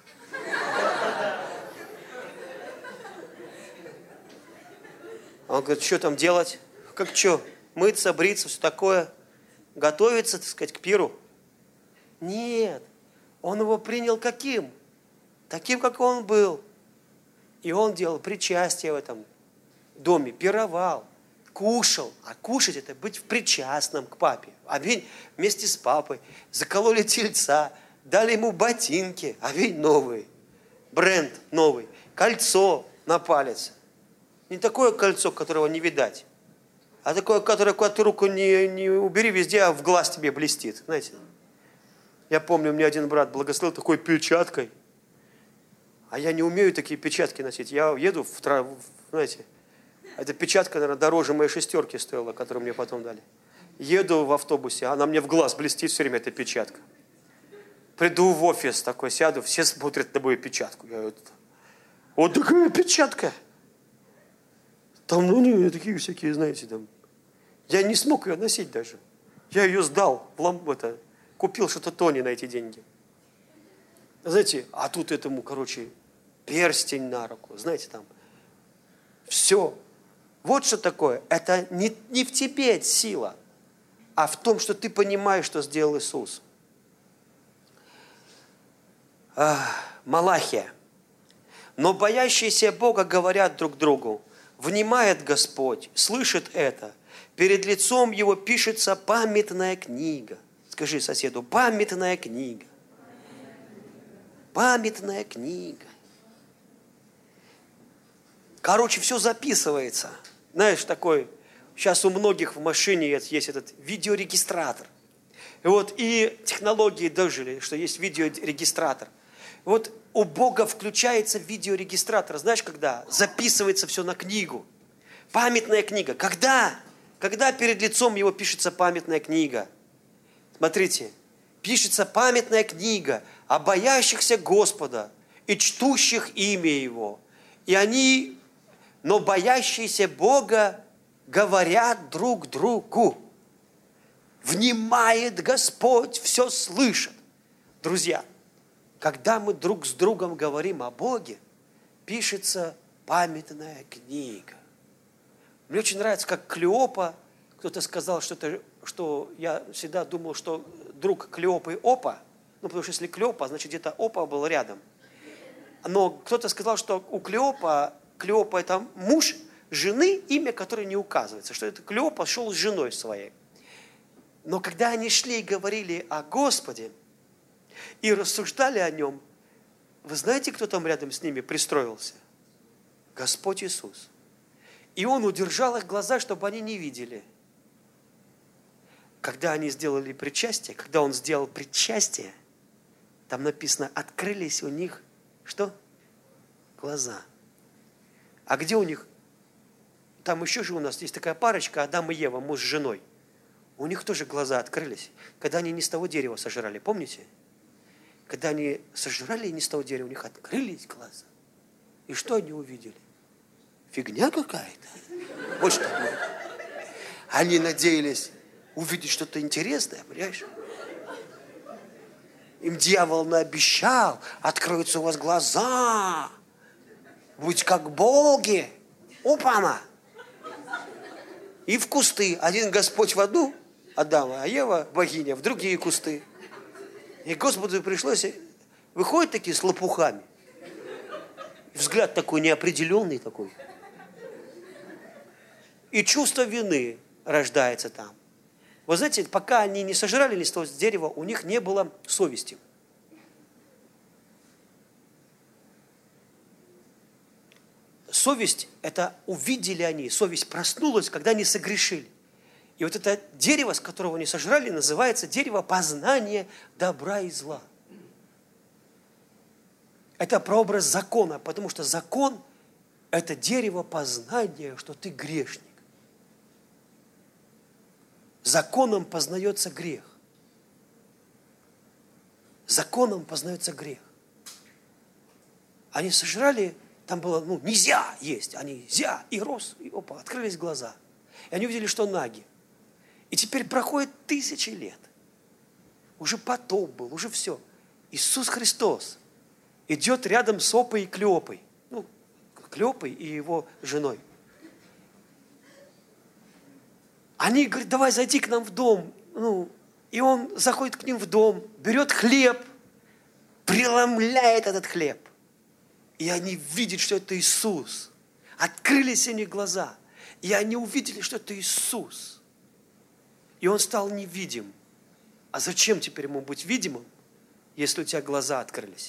Он говорит, что там делать? Как что? Мыться, бриться, все такое. Готовиться, так сказать, к пиру. Нет. Он его принял каким? Таким, как он был. И он делал причастие в этом доме, пировал, кушал. А кушать – это быть причастным к папе. Аминь. Вместе с папой закололи тельца, дали ему ботинки, аминь, новые. Бренд новый. Кольцо на палец. Не такое кольцо, которого не видать, а такое, которое, куда ты руку не убери везде, а в глаз тебе блестит. Знаете? Я помню, у меня один брат благословил такой печаткой. А я не умею такие печатки носить. Я еду, знаете, эта печатка, наверное, дороже моей шестерки стоила, которую мне потом дали. Еду в автобусе, она мне в глаз блестит все время, эта печатка. Приду в офис такой, сяду, все смотрят на мою печатку. Я вот такая печатка. Там, такие всякие, знаете, там. Я не смог ее носить даже. Я ее сдал, купил что-то Тони на эти деньги. Знаете, а тут этому, перстень на руку. Знаете, там все. Вот что такое. Это не в тебе сила, а в том, что ты понимаешь, что сделал Иисус. Малахия. Но боящиеся Бога говорят друг другу: внимает Господь, слышит это. Перед лицом Его пишется памятная книга. Скажи соседу: памятная книга. Памятная книга. Короче, все записывается. Знаешь, такой, сейчас у многих в машине есть этот видеорегистратор. И технологии дожили, что есть видеорегистратор. Вот у Бога включается видеорегистратор. Знаешь, когда? Записывается все на книгу. Памятная книга. Когда? Когда перед лицом Его пишется памятная книга. Смотрите. Пишется памятная книга о боящихся Господа и чтущих имя Его. Но боящиеся Бога говорят друг другу: внимает Господь, все слышит. Друзья, когда мы друг с другом говорим о Боге, пишется памятная книга. Мне очень нравится, как Клеопа, кто-то сказал, что я всегда думал, что друг Клеопы Опа, потому что если Клеопа, значит где-то Опа был рядом. Но кто-то сказал, что у Клеопа это муж жены, имя которой не указывается, что это Клеопа шел с женой своей. Но когда они шли и говорили о Господе и рассуждали о Нем, вы знаете, кто там рядом с ними пристроился? Господь Иисус. И Он удержал их глаза, чтобы они не видели. Когда они сделали причастие, когда Он сделал причастие, там написано: открылись у них что? Глаза. А где у них? Там еще же у нас есть такая парочка, Адам и Ева, муж с женой. У них тоже глаза открылись, когда они не с того дерева сожрали, помните? Когда они сожрали не с того дерева, у них открылись глаза. И что они увидели? Фигня какая-то. Вот что было. Они надеялись увидеть что-то интересное, понимаешь? Им дьявол наобещал: откроются у вас глаза, будь как боги. Опа-на! И в кусты. Один Господь в одну, Адама, а Ева, богиня, в другие кусты. И Господу пришлось, выходят такие с лопухами. Взгляд такой неопределенный такой. И чувство вины рождается там. Вы знаете, пока они не сожрали листов с дерева, у них не было совести. Совесть, это увидели они, совесть проснулась, когда они согрешили. И вот это дерево, с которого они сожрали, называется дерево познания добра и зла. Это прообраз закона, потому что закон – это дерево познания, что ты грешник. Законом познается грех. Законом познается грех. Они сожрали, там было, нельзя есть, они нельзя, и рос, и опа, открылись глаза. И они увидели, что наги. И теперь проходит 1000 лет. Уже потоп был, уже все. Иисус Христос идет рядом с Опой и Клеопой. Клеопой и его женой. Они говорят: давай зайди к нам в дом. И он заходит к ним в дом, берет хлеб, преломляет этот хлеб. И они видят, что это Иисус. Открылись они глаза. И они увидели, что это Иисус. И он стал невидим. А зачем теперь ему быть видимым, если у тебя глаза открылись?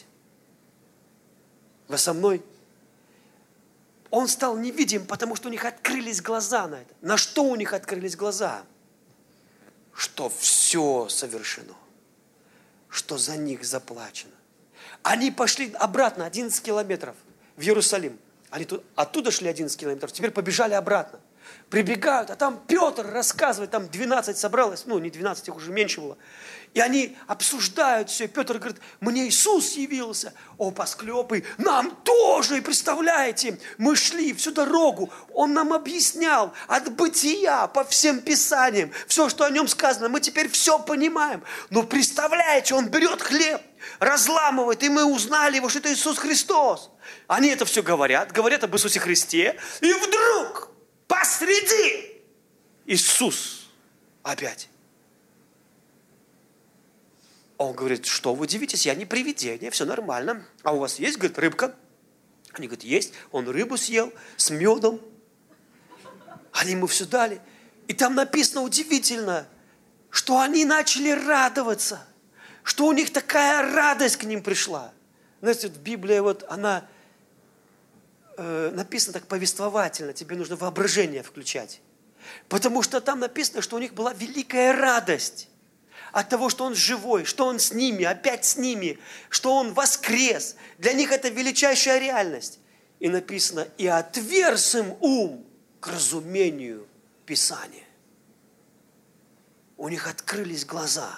Вы со мной? Он стал невидим, потому что у них открылись глаза на это. На что у них открылись глаза? Что все совершено. Что за них заплачено. Они пошли обратно 11 километров в Иерусалим. Они оттуда шли 11 километров, теперь побежали обратно. Прибегают, а там Петр рассказывает, там 12 собралось, не 12, их уже меньше было. И они обсуждают все. И Петр говорит: мне Иисус явился. Опа, с Клеопой, нам тоже, и представляете, мы шли всю дорогу, он нам объяснял от бытия по всем писаниям, все, что о нем сказано, мы теперь все понимаем. Но представляете, он берет хлеб, разламывает, и мы узнали его, что это Иисус Христос. Они это все говорят об Иисусе Христе, и вдруг Посреди Иисус опять. Он говорит, что вы удивитесь, я не привидение, все нормально. А у вас есть, говорит, рыбка? Они говорят, есть. Он рыбу съел с медом. Они ему все дали. И там написано удивительно, что они начали радоваться, что у них такая радость к ним пришла. Знаете, в Библии вот она написана так повествовательно, тебе нужно воображение включать. Потому что там написано, что у них была великая радость от того, что Он живой, что Он с ними, опять с ними, что Он воскрес. Для них это величайшая реальность. И написано, и отверз им ум к разумению Писания. У них открылись глаза.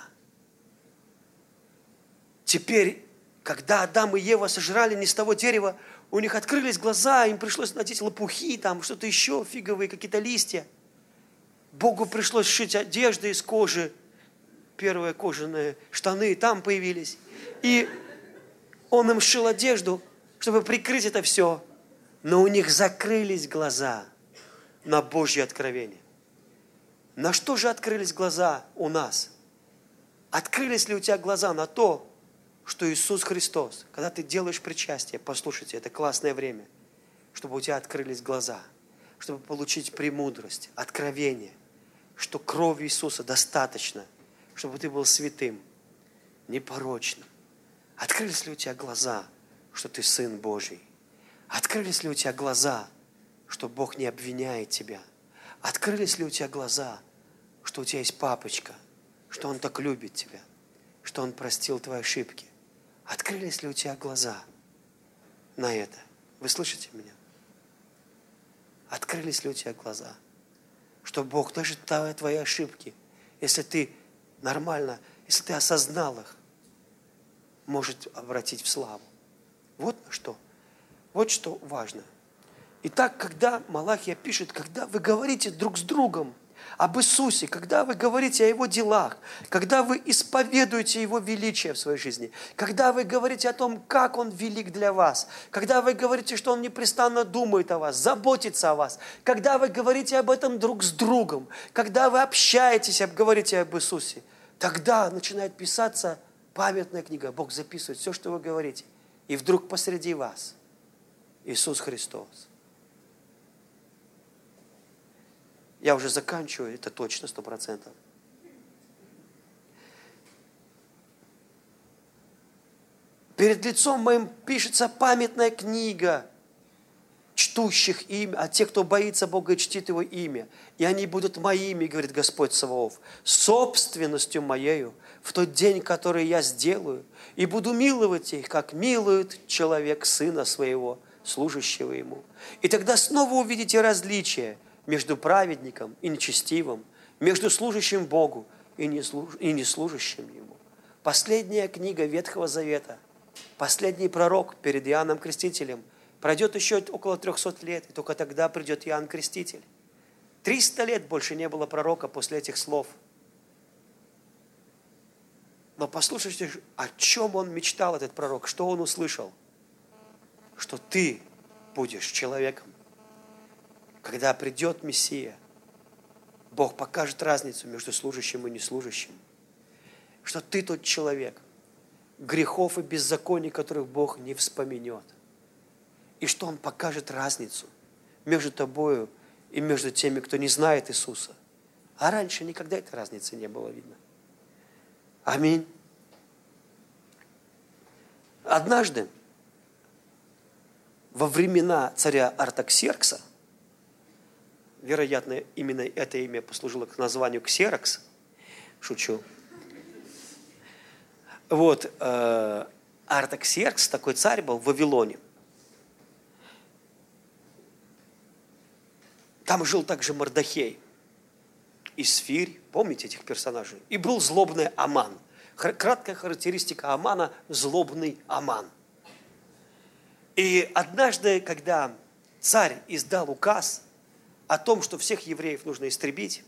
Теперь, когда Адам и Ева сожрали не с того дерева, у них открылись глаза, им пришлось надеть лопухи, там что-то еще, фиговые какие-то листья. Богу пришлось сшить одежды из кожи, первые кожаные штаны там появились. И Он им сшил одежду, чтобы прикрыть это все. Но у них закрылись глаза на Божье откровение. На что же открылись глаза у нас? Открылись ли у тебя глаза на то, что Иисус Христос, когда ты делаешь причастие, послушайте, это классное время, чтобы у тебя открылись глаза, чтобы получить премудрость, откровение, что крови Иисуса достаточно, чтобы ты был святым, непорочным. Открылись ли у тебя глаза, что ты Сын Божий? Открылись ли у тебя глаза, что Бог не обвиняет тебя? Открылись ли у тебя глаза, что у тебя есть папочка, что Он так любит тебя, что Он простил твои ошибки? Открылись ли у тебя глаза на это? Вы слышите меня? Открылись ли у тебя глаза, что Бог даже твои ошибки, если ты нормально, если ты осознал их, может обратить в славу? Вот что. Вот что важно. Итак, когда Малахия пишет, когда вы говорите друг с другом об Иисусе, когда вы говорите о Его делах, когда вы исповедуете Его величие в своей жизни, когда вы говорите о том, как Он велик для вас, когда вы говорите, что Он непрестанно думает о вас, заботится о вас, когда вы говорите об этом друг с другом, когда вы общаетесь, говорите об Иисусе, тогда начинает писаться памятная книга. Бог записывает все, что вы говорите. И вдруг посреди вас Иисус Христос. Я уже заканчиваю, это точно 100%. Перед лицом моим пишется памятная книга чтущих имя, а те, кто боится Бога и чтит Его имя. И они будут моими, говорит Господь Саваоф, собственностью моею в тот день, который я сделаю, и буду миловать их, как милует человек сына своего, служащего ему. И тогда снова увидите различие между праведником и нечестивым, между служащим Богу и неслужащим Ему. Последняя книга Ветхого Завета, последний пророк перед Иоанном Крестителем. Пройдет еще около 300 лет, и только тогда придет Иоанн Креститель. 300 лет больше не было пророка после этих слов. Но послушайте, о чем он мечтал, этот пророк, что он услышал? Что ты будешь человеком. Когда придет Мессия, Бог покажет разницу между служащим и неслужащим. Что ты тот человек, грехов и беззаконий, которых Бог не вспоминет. И что Он покажет разницу между тобою и между теми, кто не знает Иисуса. А раньше никогда этой разницы не было видно. Аминь. Однажды, во времена царя Артаксеркса, вероятно, именно это имя послужило к названию Ксерокс. Шучу. Вот, Артаксеркс, такой царь был в Вавилоне. Там жил также Мордохей, Исфирь, помните этих персонажей? И был злобный Аман. Краткая характеристика Амана – злобный Аман. И однажды, когда царь издал указ о том, что всех евреев нужно истребить,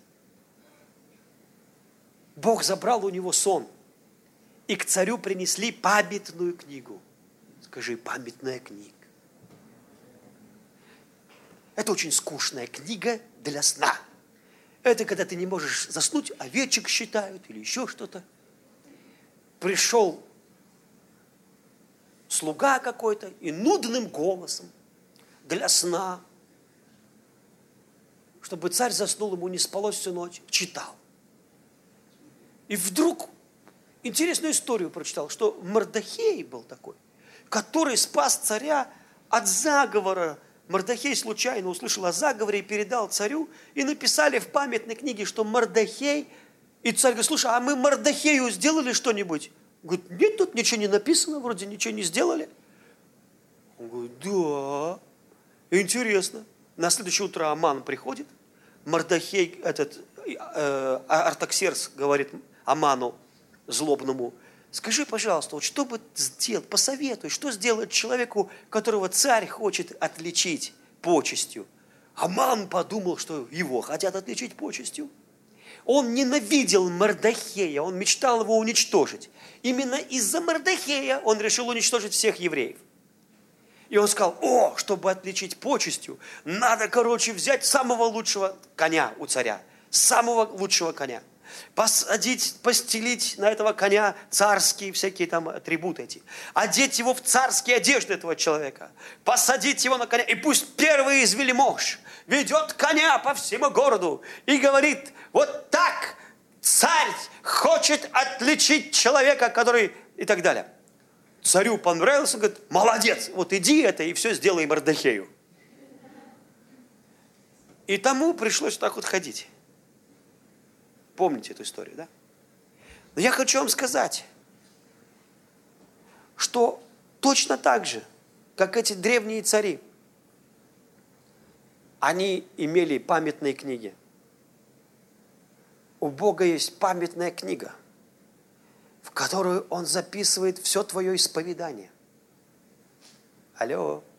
Бог забрал у него сон, и к царю принесли памятную книгу. Скажи, памятная книга. Это очень скучная книга, для сна. Это когда ты не можешь заснуть, овечек считают или еще что-то. Пришел слуга какой-то и нудным голосом для сна, чтобы царь заснул, ему не спалось всю ночь, читал. И вдруг интересную историю прочитал, что Мордехей был такой, который спас царя от заговора. Мордехей случайно услышал о заговоре и передал царю, и написали в памятной книге, что Мордехей, и царь говорит: слушай, а мы Мордехею сделали что-нибудь? Говорит: нет, тут ничего не написано, вроде ничего не сделали. Он говорит: да, интересно. На следующее утро Аман приходит, Мордехей, Артаксеркс говорит Аману злобному: скажи, пожалуйста, вот что бы сделать, посоветуй, что сделать человеку, которого царь хочет отличить почестью. Аман подумал, что его хотят отличить почестью. Он ненавидел Мордехея, он мечтал его уничтожить. Именно из-за Мордехея он решил уничтожить всех евреев. И он сказал: чтобы отличить почестью, надо, взять самого лучшего коня у царя, самого лучшего коня. Посадить, постелить на этого коня царские всякие там атрибуты эти. Одеть его в царские одежды этого человека. Посадить его на коня. И пусть первый из вельмож ведет коня по всему городу и говорит: вот так царь хочет отличить человека, который... И так далее. Царю понравился, говорит: молодец, вот иди это и все сделай Мордехею. И тому пришлось так вот ходить. Помните эту историю, да? Но я хочу вам сказать, что точно так же, как эти древние цари, они имели памятные книги. У Бога есть памятная книга, в которую Он записывает все твое исповедание. Алло.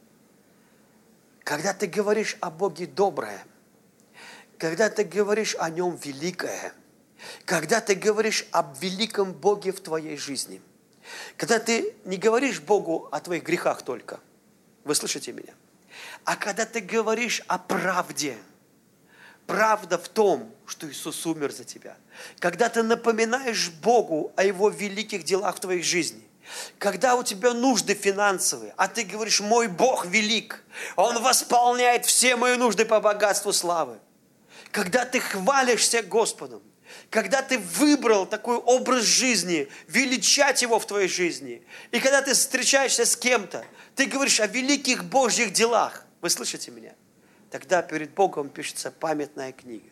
Когда ты говоришь о Боге доброе, когда ты говоришь о Нем великое, когда ты говоришь об великом Боге в твоей жизни, когда ты не говоришь Богу о твоих грехах только, вы слышите меня, а когда ты говоришь о правде, правда в том, что Иисус умер за тебя, когда ты напоминаешь Богу о Его великих делах в твоей жизни, когда у тебя нужды финансовые, а ты говоришь: мой Бог велик, Он восполняет все мои нужды по богатству славы. Когда ты хвалишься Господом, когда ты выбрал такой образ жизни, величать Его в твоей жизни, и когда ты встречаешься с кем-то, ты говоришь о великих Божьих делах, вы слышите меня? Тогда перед Богом пишется памятная книга.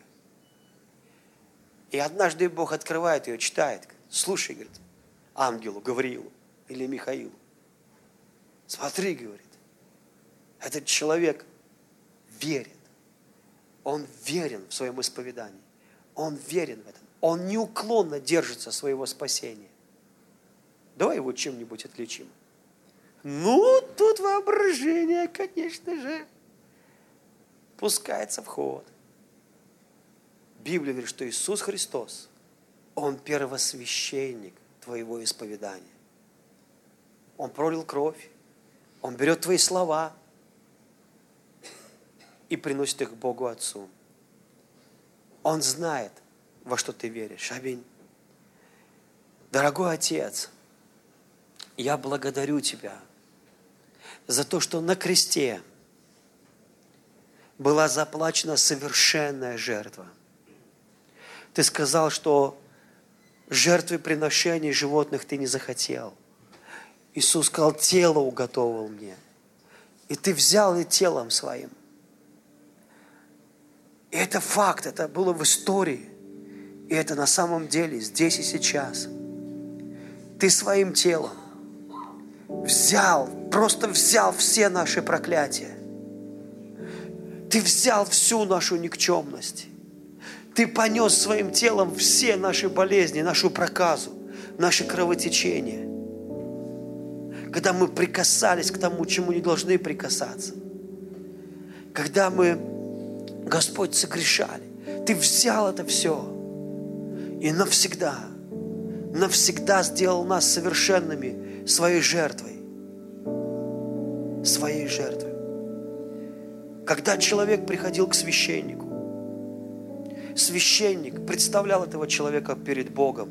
И однажды Бог открывает ее, читает. Слушай, говорит, ангелу Гавриилу или Михаилу: смотри, говорит, этот человек верит. Он верен в своем исповедании. Он верен в этом. Он неуклонно держится своего спасения. Давай его чем-нибудь отличим. Ну, тут воображение, конечно же, пускается в ход. Библия говорит, что Иисус Христос, Он первосвященник твоего исповедания. Он пролил кровь. Он берет твои слова и приносит их Богу Отцу. Он знает, во что ты веришь. Аминь. Дорогой Отец, я благодарю Тебя за то, что на кресте была заплачена совершенная жертва. Ты сказал, что жертвы приношений животных Ты не захотел. Иисус сказал: тело уготовил мне. И Ты взял и телом Своим. И это факт, это было в истории. И это на самом деле здесь и сейчас. Ты Своим телом просто взял все наши проклятия. Ты взял всю нашу никчемность. Ты понес Своим телом все наши болезни, нашу проказу, наши кровотечения. Когда мы прикасались к тому, чему не должны прикасаться. Когда мы, Господь, согрешали. Ты взял это все и навсегда сделал нас совершенными Своей жертвой. Своей жертвой. Когда человек приходил к священнику, священник представлял этого человека перед Богом.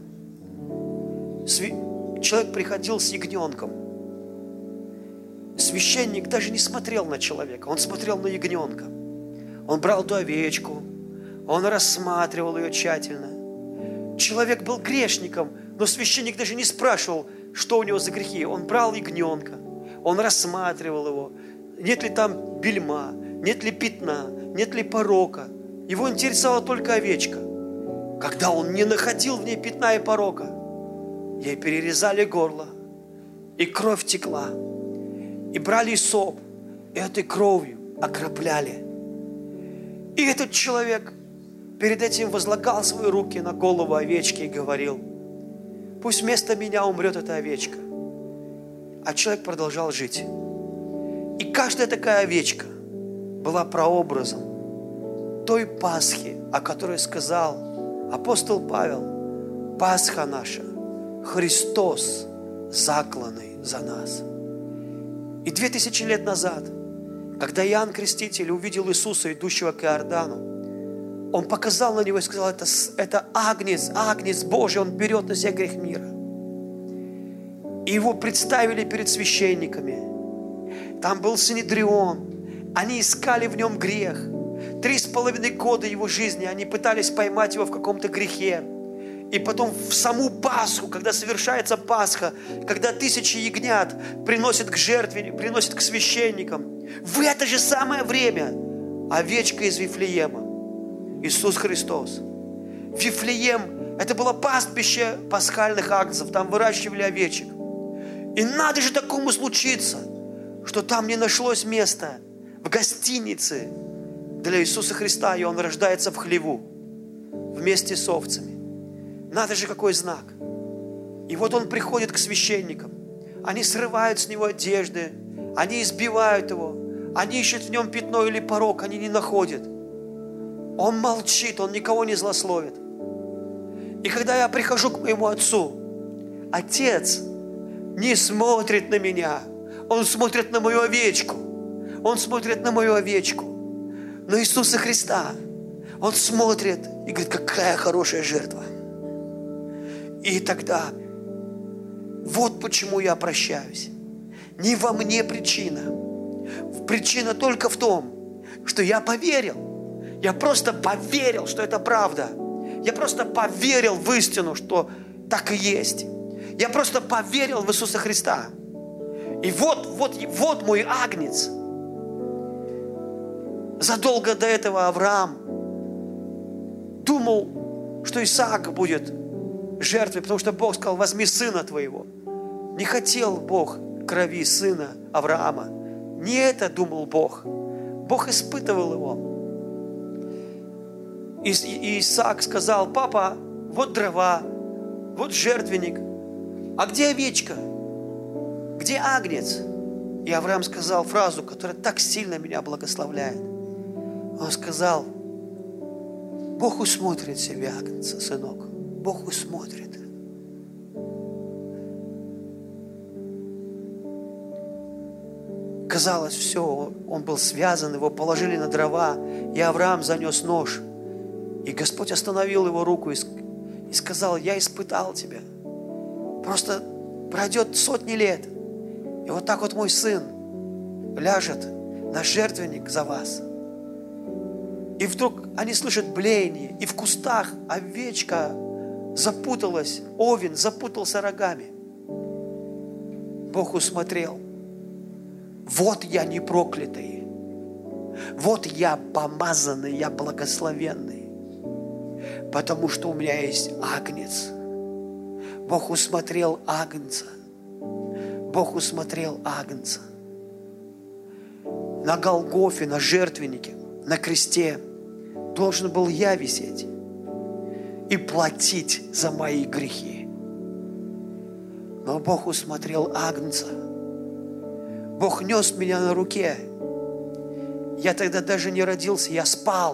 Человек приходил с ягненком. Священник даже не смотрел на человека, он смотрел на ягненка. Он брал ту овечку, он рассматривал ее тщательно. Человек был грешником, но священник даже не спрашивал, что у него за грехи. Он брал ягненка, он рассматривал его. Нет ли там бельма, нет ли пятна, нет ли порока. Его интересовала только овечка. Когда он не находил в ней пятна и порока, ей перерезали горло, и кровь текла. И брали соп, и этой кровью окропляли. И этот человек перед этим возлагал свои руки на голову овечки и говорил: пусть вместо меня умрет эта овечка. А человек продолжал жить. И каждая такая овечка была прообразом той Пасхи, о которой сказал апостол Павел: Пасха наша, Христос, закланный за нас. И 2000 лет назад, когда Иоанн Креститель увидел Иисуса, идущего к Иордану, он показал на него и сказал: это Агнец, Агнец Божий, он берет на себя грех мира. И его представили перед священниками. Там был Синедрион, они искали в нем грех. 3,5 года его жизни они пытались поймать его в каком-то грехе. И потом в саму Пасху, когда совершается Пасха, когда 1000 ягнят приносят к жертве, приносят к священникам, в это же самое время овечка из Вифлеема, Иисус Христос. Вифлеем – это было пастбище пасхальных агнцев, там выращивали овечек. И надо же такому случиться, что там не нашлось места в гостинице для Иисуса Христа, и Он рождается в хлеву вместе с овцами. Надо же, какой знак. И вот он приходит к священникам. Они срывают с него одежды. Они избивают его. Они ищут в нем пятно или порок. Они не находят. Он молчит, он никого не злословит. И когда я прихожу к моему отцу, отец не смотрит на меня. Он смотрит на мою овечку. Он смотрит на мою овечку. На Иисуса Христа. Он смотрит и говорит: какая хорошая жертва. И тогда, вот почему я прощаюсь. Не во мне причина. Причина только в том, что я поверил. Я просто поверил, что это правда. Я просто поверил в истину, что так и есть. Я просто поверил в Иисуса Христа. И вот мой агнец. Задолго до этого Авраам думал, что Исаак будет жертвой, потому что Бог сказал: возьми сына твоего. Не хотел Бог крови сына Авраама. Не это думал Бог. Бог испытывал его. И Исаак сказал: папа, вот дрова, вот жертвенник. А где овечка? Где агнец? И Авраам сказал фразу, которая так сильно меня благословляет. Он сказал: Бог усмотрит себе агнца, сынок. Бог усмотрит. Казалось, все, он был связан, его положили на дрова, и Авраам занес нож. И Господь остановил его руку и сказал: я испытал тебя. Просто пройдет сотни лет, и вот так вот мой сын ляжет на жертвенник за вас. И вдруг они слышат блеяние, и в кустах овечка запуталась, овен запутался рогами. Бог усмотрел: вот я не проклятый, вот я помазанный, я благословенный, потому что у меня есть агнец. Бог усмотрел агнца. Бог усмотрел агнца. На Голгофе, на жертвеннике, на кресте должен был я висеть и платить за мои грехи. Но Бог усмотрел агнца. Бог нес меня на руке. Я тогда даже не родился, я спал.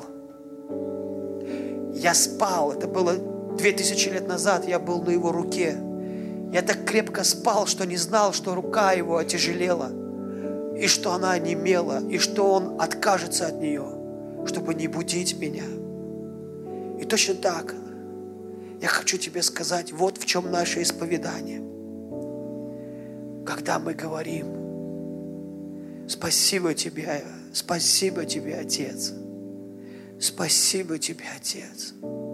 Я спал, это было 2000 лет назад, я был на его руке. Я так крепко спал, что не знал, что рука его отяжелела. и что она онемела, и что он откажется от нее, чтобы не будить меня. И точно так я хочу тебе сказать, вот в чем наше исповедание. Когда мы говорим: спасибо тебе, Отец. Спасибо тебе, Отец.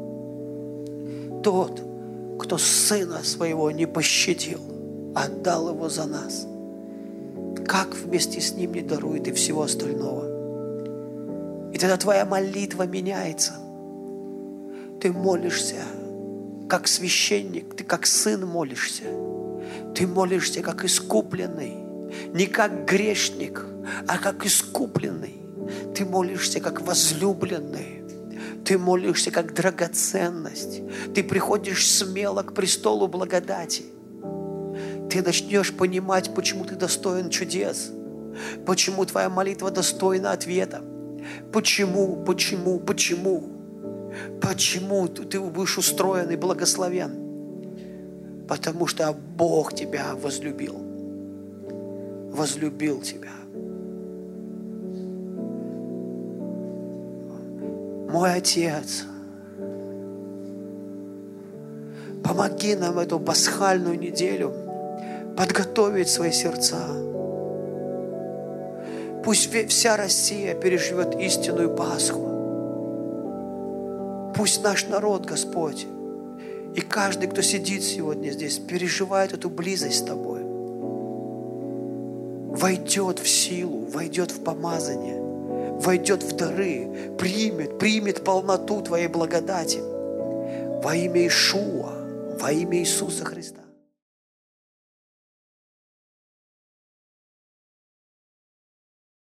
Тот, кто Сына Своего не пощадил, отдал Его за нас, как вместе с Ним не дарует и всего остального? И тогда твоя молитва меняется. Ты молишься как священник, ты как сын молишься. Ты молишься как искупленный, не как грешник, а как искупленный. Ты молишься как возлюбленный. Ты молишься как драгоценность. Ты приходишь смело к престолу благодати. Ты начнешь понимать, почему ты достоин чудес, почему твоя молитва достойна ответа. Почему ты будешь устроен и благословен? Потому что Бог тебя возлюбил тебя. Мой Отец, помоги нам эту пасхальную неделю подготовить свои сердца. Пусть вся Россия переживет истинную Пасху. Пусть наш народ, Господь, и каждый, кто сидит сегодня здесь, переживает эту близость с Тобой. Войдет в силу, войдет в помазание, войдет в дары, примет полноту Твоей благодати во имя Иешуа, во имя Иисуса Христа.